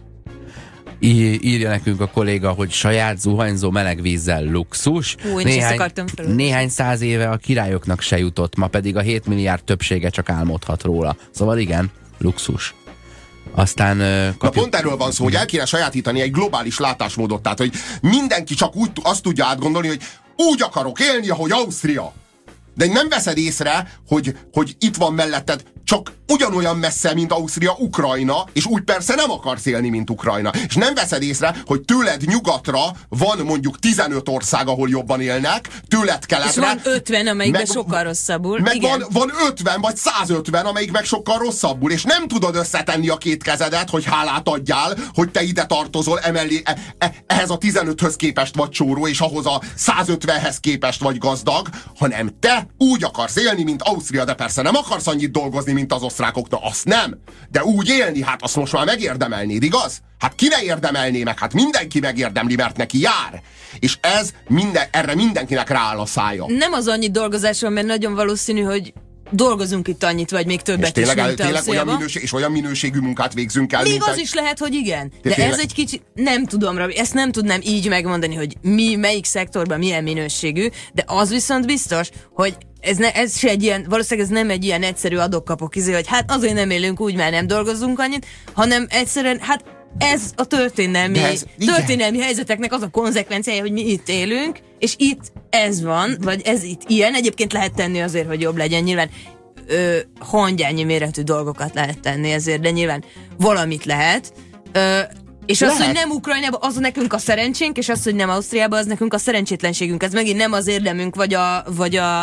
Írja nekünk a kolléga, hogy saját zuhanyzó meleg vízzel luxus. Néhány száz éve a királyoknak se jutott, ma pedig a 7 milliárd többsége csak álmodhat róla. Szóval igen, luxus. Aztán pont erről van szó, hogy el kéne sajátítani egy globális látásmódot, tehát hogy mindenki csak úgy azt tudja átgondolni, hogy úgy akarok élni, ahogy Ausztria. De nem veszed észre, hogy itt van melletted csak ugyanolyan messze, mint Ausztria, Ukrajna, és úgy persze nem akarsz élni, mint Ukrajna. És nem veszed észre, hogy tőled nyugatra van mondjuk 15 ország, ahol jobban élnek, tőled keletre. És van 50, amelyikben sokkal rosszabbul. Meg igen. Van 50 vagy 150, amelyik meg sokkal rosszabbul. És nem tudod összetenni a két kezedet, hogy hálát adjál, hogy te ide tartozol, emellé ehhez a 15-höz képest vagy csóró, és ahhoz a 150-hez képest vagy gazdag, hanem te úgy akarsz élni, mint Ausztria, de persze nem akarsz annyit dolgozni, mint az osztrákok, na azt nem. De úgy élni, hát azt most már megérdemelnéd, igaz? Hát ki ne érdemelné meg? Hát mindenki megérdemli, mert neki jár. És erre mindenkinek rááll a szája. Nem az annyit dolgozásról, mert nagyon valószínű, hogy dolgozunk itt annyit, vagy még többet is, mint tényleg olyan minőségű munkát végzünk el. Még az is lehet, hogy igen. De ez egy kicsit, nem tudom, Robi, ezt nem tudnám így megmondani, hogy melyik szektorban milyen minőségű, de az viszont biztos, hogy ez se egy ilyen, valószínűleg ez nem egy ilyen egyszerű adok-kapok hogy hát azért nem élünk úgy, mert nem dolgozunk annyit, hanem egyszerűen, hát ez a történelmi helyzeteknek az a konzekvenciája, hogy mi itt élünk, és itt ez van, vagy ez itt ilyen. Egyébként lehet tenni azért, hogy jobb legyen. Nyilván hangyányi méretű dolgokat lehet tenni ezért, de nyilván valamit lehet. És az, hogy nem Ukrajnában, az nekünk a szerencsénk, és az, hogy nem Ausztriában, az nekünk a szerencsétlenségünk. Ez megint nem az érdemünk, vagy a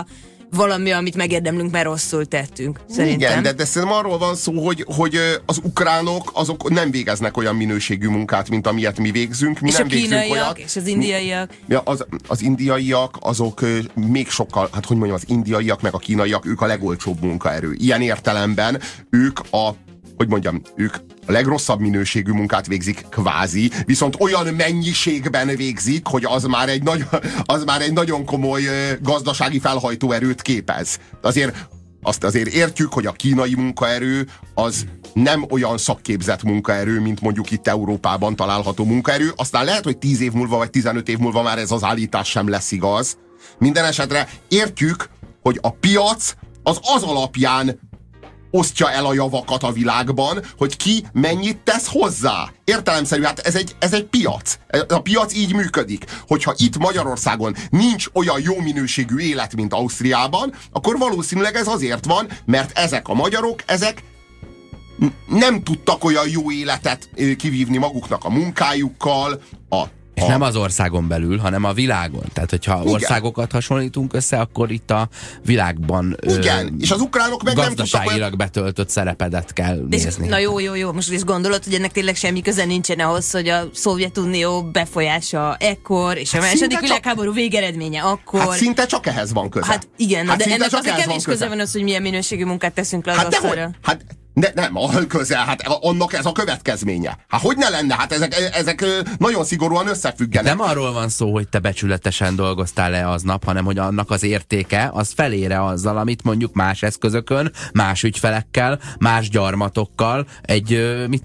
valami, amit megérdemlünk, mert rosszul tettünk. Szerintem. Igen, de szerintem arról van szó, hogy az ukránok azok nem végeznek olyan minőségű munkát, mint amilyet mi végzünk. Mi és nem a kínaiak, olyat. és az indiaiak. Az indiaiak azok még sokkal, hát hogy mondjam, az indiaiak meg a kínaiak, ők a legolcsóbb munkaerő. Ilyen értelemben ők ők a legrosszabb minőségű munkát végzik kvázi, viszont olyan mennyiségben végzik, hogy az már egy nagyon komoly gazdasági felhajtóerőt képez. Azt azért értjük, hogy a kínai munkaerő az nem olyan szakképzett munkaerő, mint mondjuk itt Európában található munkaerő. Aztán lehet, hogy 10 év múlva vagy 15 év múlva már ez az állítás sem lesz igaz. Minden esetre értjük, hogy a piac az alapján osztja el a javakat a világban, hogy ki mennyit tesz hozzá. Értelemszerű, hát ez egy piac. A piac így működik. Hogyha itt Magyarországon nincs olyan jó minőségű élet, mint Ausztriában, akkor valószínűleg ez azért van, mert ezek a magyarok, ezek nem tudtak olyan jó életet kivívni maguknak a munkájukkal, és nem az országon belül, hanem a világon. Tehát, hogyha országokat hasonlítunk össze, akkor itt a világban és az ukránok meg gazdaságilag betöltött szerepedet kell nézni. Na jó. Most is gondolod, hogy ennek tényleg semmi köze nincsen ahhoz, hogy a Szovjetunió befolyása ekkor, és a második világháború végeredménye akkor. Hát szinte csak ehhez van köze. Hát igen, de ennek azért kevés köze van az, hogy milyen minőségű munkát teszünk le az asztalra. Nem, a közel, hát annak ez a következménye. Hát hogy ne lenne? Hát ezek nagyon szigorúan összefüggenek. Nem arról van szó, hogy te becsületesen dolgoztál le aznap, hanem hogy annak az értéke, az felére azzal, amit mondjuk más eszközökön, más ügyfelekkel, más gyarmatokkal, egy,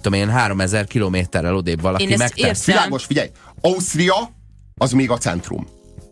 3000 kilométerrel odébb valaki megtesz. Világos, figyelj, Ausztria az még a centrum.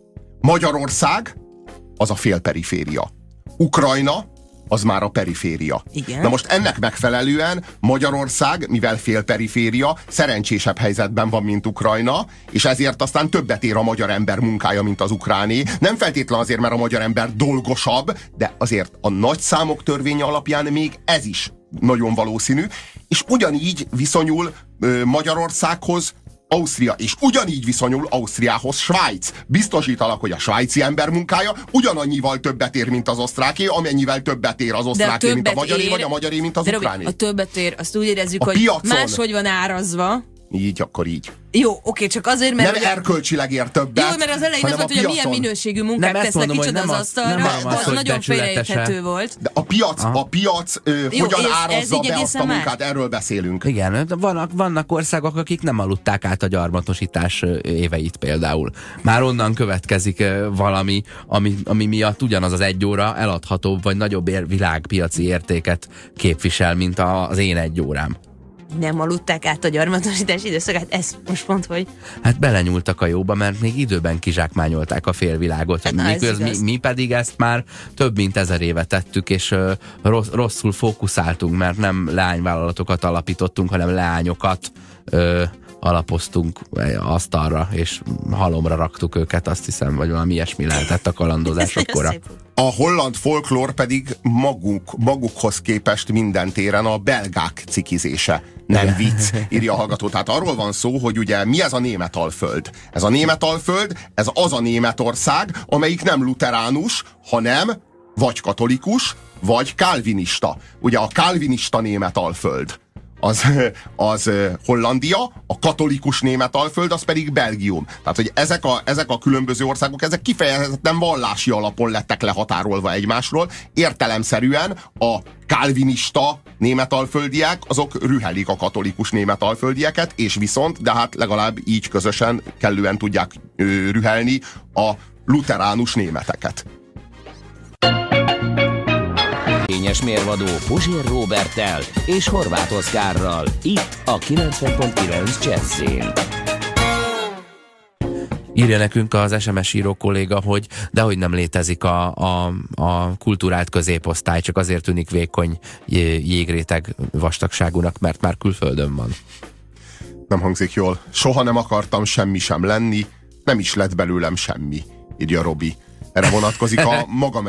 Magyarország az a félperiféria. Ukrajna az már a periféria. Igen. Na most ennek megfelelően Magyarország, mivel félperiféria, szerencsésebb helyzetben van, mint Ukrajna, és ezért aztán többet ér a magyar ember munkája, mint az ukráné. Nem feltétlen azért, mert a magyar ember dolgosabb, de azért a nagy számok törvénye alapján még ez is nagyon valószínű, és ugyanígy viszonyul Magyarországhoz Ausztria, és ugyanígy viszonyul Ausztriához Svájc. Biztosítalak, hogy a svájci ember munkája ugyanannyival többet ér, mint az osztráké, amennyivel többet ér az osztráké, mint a magyaré, vagy a magyaré, mint az ukráné. A többet ér, azt úgy érezzük, hogy máshogy van árazva. Így, akkor így. Jó, oké, csak azért, mert... Nem erkölcsileg ér többet, jó, mert az elején az volt, hogy milyen minőségű munkát tesznek kicsoda az asztalra, az nagyon félreérthető volt. De a piac hogyan árazza be azt a munkát, erről beszélünk. Igen, vannak országok, akik nem aludták át a gyarmatosítás éveit például. Már onnan következik valami, ami miatt ugyanaz az 1 óra eladhatóbb, vagy nagyobb világpiaci értéket képvisel, mint az én 1 órám. Nem aludták át a gyarmatosítás időszakát, ez most pont, hogy... Hát belenyúltak a jóba, mert még időben kizsákmányolták a félvilágot. Hát, mi pedig ezt már több mint 1000 éve tettük, és rosszul fókuszáltunk, mert nem leányvállalatokat alapítottunk, hanem leányokat alapoztunk asztalra, és halomra raktuk őket, azt hiszem, vagy valami ilyesmi lehetett a kalandozás akkora. A holland folklór pedig magukhoz képest minden téren a belgák cikizése. Nem vicc, írja a hallgató. Tehát arról van szó, hogy ugye mi ez a Németalföld? Ez a Németalföld, ez az a Németország, amelyik nem luteránus, hanem vagy katolikus, vagy kálvinista. Ugye a kálvinista Németalföld az Hollandia, a katolikus Németalföld, az pedig Belgium. Tehát, hogy ezek a különböző országok, ezek kifejezetten vallási alapon lettek lehatárolva egymásról. Értelemszerűen a kálvinista németalföldiek, azok rühelik a katolikus németalföldieket, és viszont, de hát legalább így közösen kellően tudják rühelni a luteránus németeket. Mérvadó Puzsér Róberttel és Horváth Oszkárral, itt a 90.9 Jazzyn. Írja nekünk az SMS író kolléga, hogy dehogy nem létezik a kultúrált középosztály, csak azért tűnik vékony jégréteg vastagságúnak, mert már külföldön van. Nem hangzik jól. Soha nem akartam semmi sem lenni, nem is lett belőlem semmi, írja Robi. Erre vonatkozik a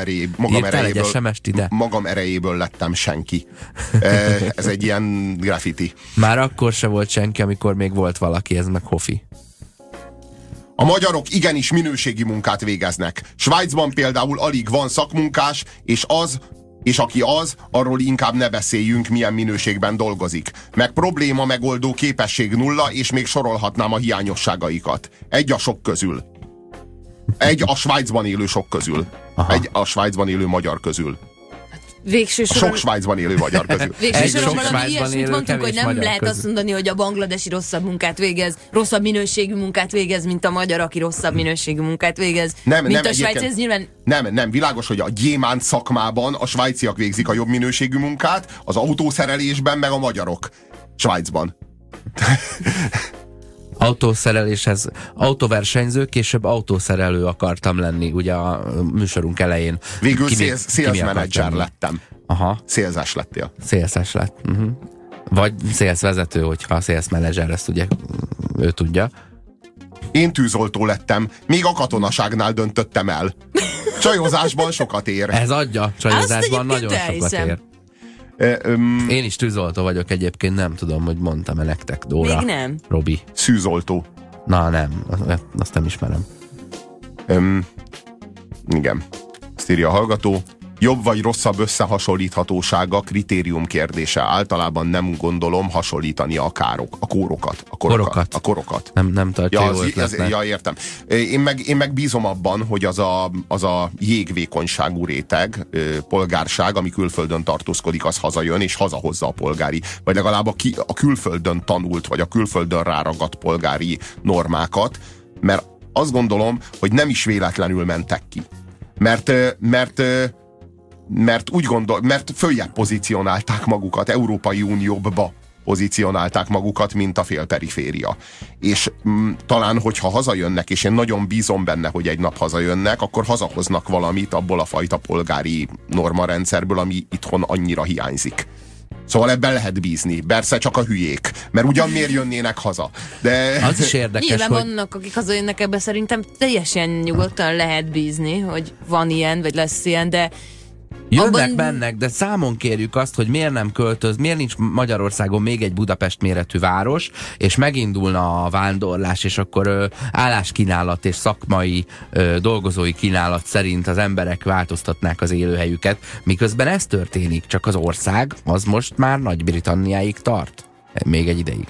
magam erejéből lettem senki. Ez egy ilyen graffiti. Már akkor se volt senki, amikor még volt valaki, ez meg Hofi. A magyarok igenis minőségi munkát végeznek. Svájcban például alig van szakmunkás, és aki az, arról inkább ne beszéljünk, milyen minőségben dolgozik. Meg probléma megoldó képesség nulla, és még sorolhatnám a hiányosságaikat. Egy a sok közül. Egy a Svájcban élő sok közül. Aha. Egy a Svájcban élő magyar közül. Végső A sok Svájcban élő magyar közül. Végső soron sok valami Svájcban ilyesmit élő mondtunk, hogy kevés nem magyar lehet közül. azt mondani, hogy a bangladesi rosszabb munkát végez, rosszabb minőségű munkát végez, mint a magyar, aki rosszabb minőségű munkát végez, mint a svájci, ez nyilván... Nem, világos, hogy a gyémánt szakmában a svájciak végzik a jobb minőségű munkát, az autószerelésben meg a magyarok. Svájcban. Autószereléshez autóversenyző, később autószerelő akartam lenni, ugye a műsorunk elején. Végül Ki sales mi akart manager lenni? lettem. Aha, Szélzes lettél. szélszes lett. Vagy szélszvezető, hogyha a sales manager, ezt ugye ő tudja. Én tűzoltó lettem, még a katonaságnál döntöttem el. Csajozásban sokat ér. Ez adja, csajozásban Azt nagyon egyébként sokat elhiszem. ér. Én is tűzoltó vagyok egyébként, nem tudom, hogy mondtam-e nektek, Dóra. Még nem. Robi. Szűzoltó. Na nem, azt nem ismerem. Igen. Ezt írja a hallgató. Jobb vagy rosszabb összehasonlíthatósága kritérium kérdése. Általában nem gondolom hasonlítani a kórokat. A korokat. Nem tartja Ja, jó ötletnek. ja, értem. Én meg bízom abban, hogy az a jégvékonyságú réteg, polgárság, ami külföldön tartózkodik, az hazajön, és hazahozza a polgári, vagy legalább a külföldön tanult, vagy a külföldön ráragadt polgári normákat, mert azt gondolom, hogy nem is véletlenül mentek ki. Mert följebb pozícionálták magukat, Európai Unióba pozícionálták magukat, mint a félperiféria. És talán, hogyha hazajönnek, és én nagyon bízom benne, hogy egy nap hazajönnek, akkor hazahoznak valamit abból a fajta polgári normarendszerből, ami itthon annyira hiányzik. Szóval ebben lehet bízni. Persze csak a hülyék. Mert ugyan miért jönnének haza? De... Az is érdekes, Nyilván hogy... vannak, akik hazajönnek, ebbe szerintem teljesen nyugodtan lehet bízni, hogy van ilyen, vagy lesz ilyen, de Jönnek, mennek, de számon kérjük azt, hogy miért nem költöz, miért nincs Magyarországon még egy Budapest méretű város, és megindulna a vándorlás, és akkor álláskínálat és szakmai dolgozói kínálat szerint az emberek változtatnák az élőhelyüket, miközben ez történik, csak az ország az most már Nagy-Britanniáig tart. Még egy ideig.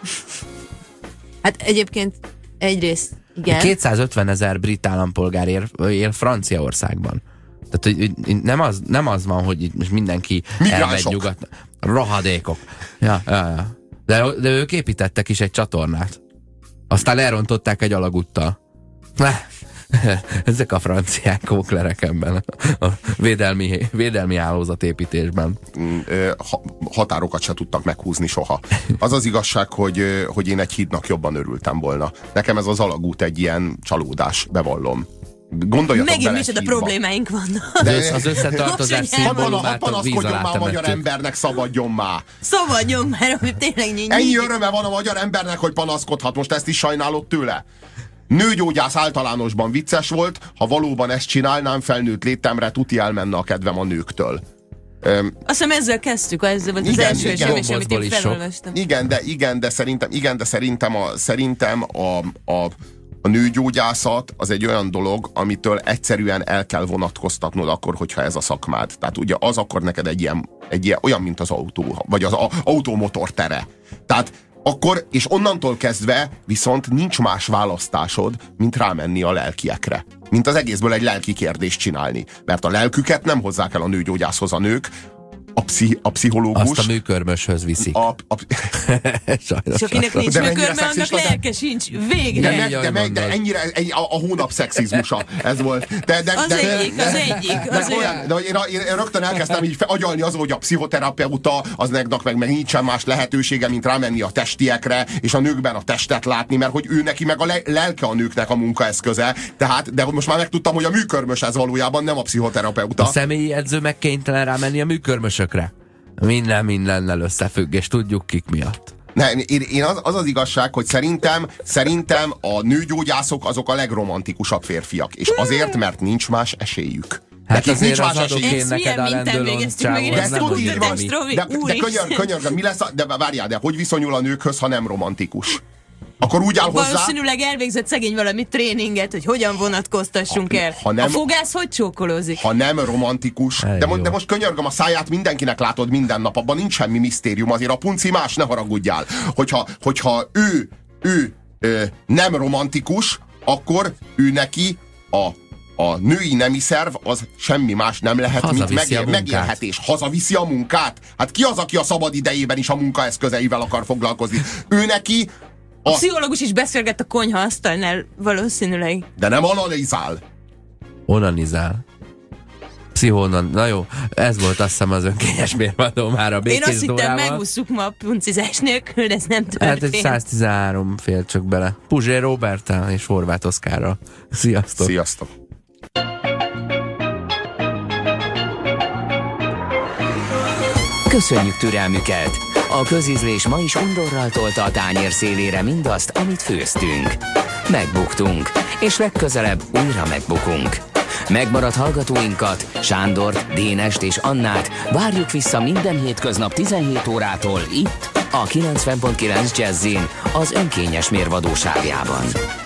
hát egyébként egyrészt igen. 250 000 brit állampolgár él Franciaországban. Tehát hogy nem az van, hogy itt most mindenki elmegy nyugat. Rohadékok. Ja. De ők építettek is egy csatornát. Aztán elrontották egy alagúttal. Ezek a franciák kóklerekemben, a védelmi hálózatépítésben. Határokat se tudtak meghúzni soha. Az az igazság, hogy én egy hídnak jobban örültem volna. Nekem ez az alagút egy ilyen csalódás, bevallom. Gondoljatok megint bele micsoda hídba. problémáink vannak. Az összetartozás szimbólumát a víz alá már a magyar temettük. embernek, szabadjon már! Szabadjon már, hogy tényleg nincs. Ennyi öröme van a magyar embernek, hogy panaszkodhat. Most ezt is sajnálod tőle? Nőgyógyász általánosban vicces volt, ha valóban ezt csinálnám, felnőtt létemre, tuti elmenne a kedvem a nőktől. Azt hiszem ezzel kezdtük, ez volt az első esemény, amit én felolvastam. Igen, de szerintem a nőgyógyászat az egy olyan dolog, amitől egyszerűen el kell vonatkoztatnod akkor, hogyha ez a szakmád. Tehát ugye az akkor neked egy ilyen olyan, mint az autó, vagy az autómotor tere. Tehát akkor, és onnantól kezdve viszont nincs más választásod, mint rámenni a lelkiekre. Mint az egészből egy lelki kérdést csinálni. Mert a lelküket nem hozzák el a nőgyógyászhoz a nők, a pszichológus... Azt a műkörmöshöz viszik. És akinek nincs műkörme, annak lelke sincs. Végre. De ennyire a hónap szexizmusa. Ez volt. Az egyik. De én rögtön elkezdtem így agyalni azon, hogy a pszichoterapeuta aznak meg nincsen más lehetősége, mint rámenni a testiekre, és a nőkben a testet látni, mert hogy ő neki meg a lelke a nőknek a munkaeszköze. Tehát, de most már megtudtam, hogy a műkörmös ez valójában nem a pszichoterapeuta. A személyi edző meg kénytelen rámenni a műkörmösökre. Mindennel összefügg, és tudjuk kik miatt. Én az igazság, hogy szerintem a nőgyógyászok azok a legromantikusabb férfiak. És azért, mert nincs más esélyük. Hát nekik nincs más adok esélyük. én neked a rendőrön De könyörgöm, mi lesz de várjál, de hogy viszonyul a nőkhöz, ha nem romantikus? akkor úgy áll hozzá... Valószínűleg elvégzett szegény valami tréninget, hogy hogyan vonatkoztassunk el. A fogász hogy csókolózik? Ha nem romantikus, de most könyörgöm, a száját mindenkinek látod minden nap, abban nincs semmi misztérium, azért a punci más, ne haragudjál. Hogyha ő nem romantikus, akkor ő neki a női nemi szerv az semmi más nem lehet, mint megélhetés. Hazaviszi a munkát. Hát ki az, aki a szabad idejében is a munkaeszközeivel akar foglalkozni? Ő neki... A pszichológus is beszélget a konyhaasztalnál valószínűleg. De nem analizál. Onanizál. Na jó, ez volt azt hiszem az önkényes mérvadó már a Békés Dórával. Én azt hittem, megúszuk ma a puncizás nélkül, de ez nem történt. Hát egy 113 fél csak bele. Puzsér Roberttel és Horváth Oszkárral. Sziasztok! Sziasztok! Köszönjük türelmüket! A közízlés ma is undorral tolta a tányér szélére mindazt, amit főztünk. Megbuktunk, és legközelebb újra megbukunk. Megmaradt hallgatóinkat, Sándort, Dénest és Annát várjuk vissza minden hétköznap 17 órától itt, a 90.9 Jazzin, az önkényes mérvadóságában.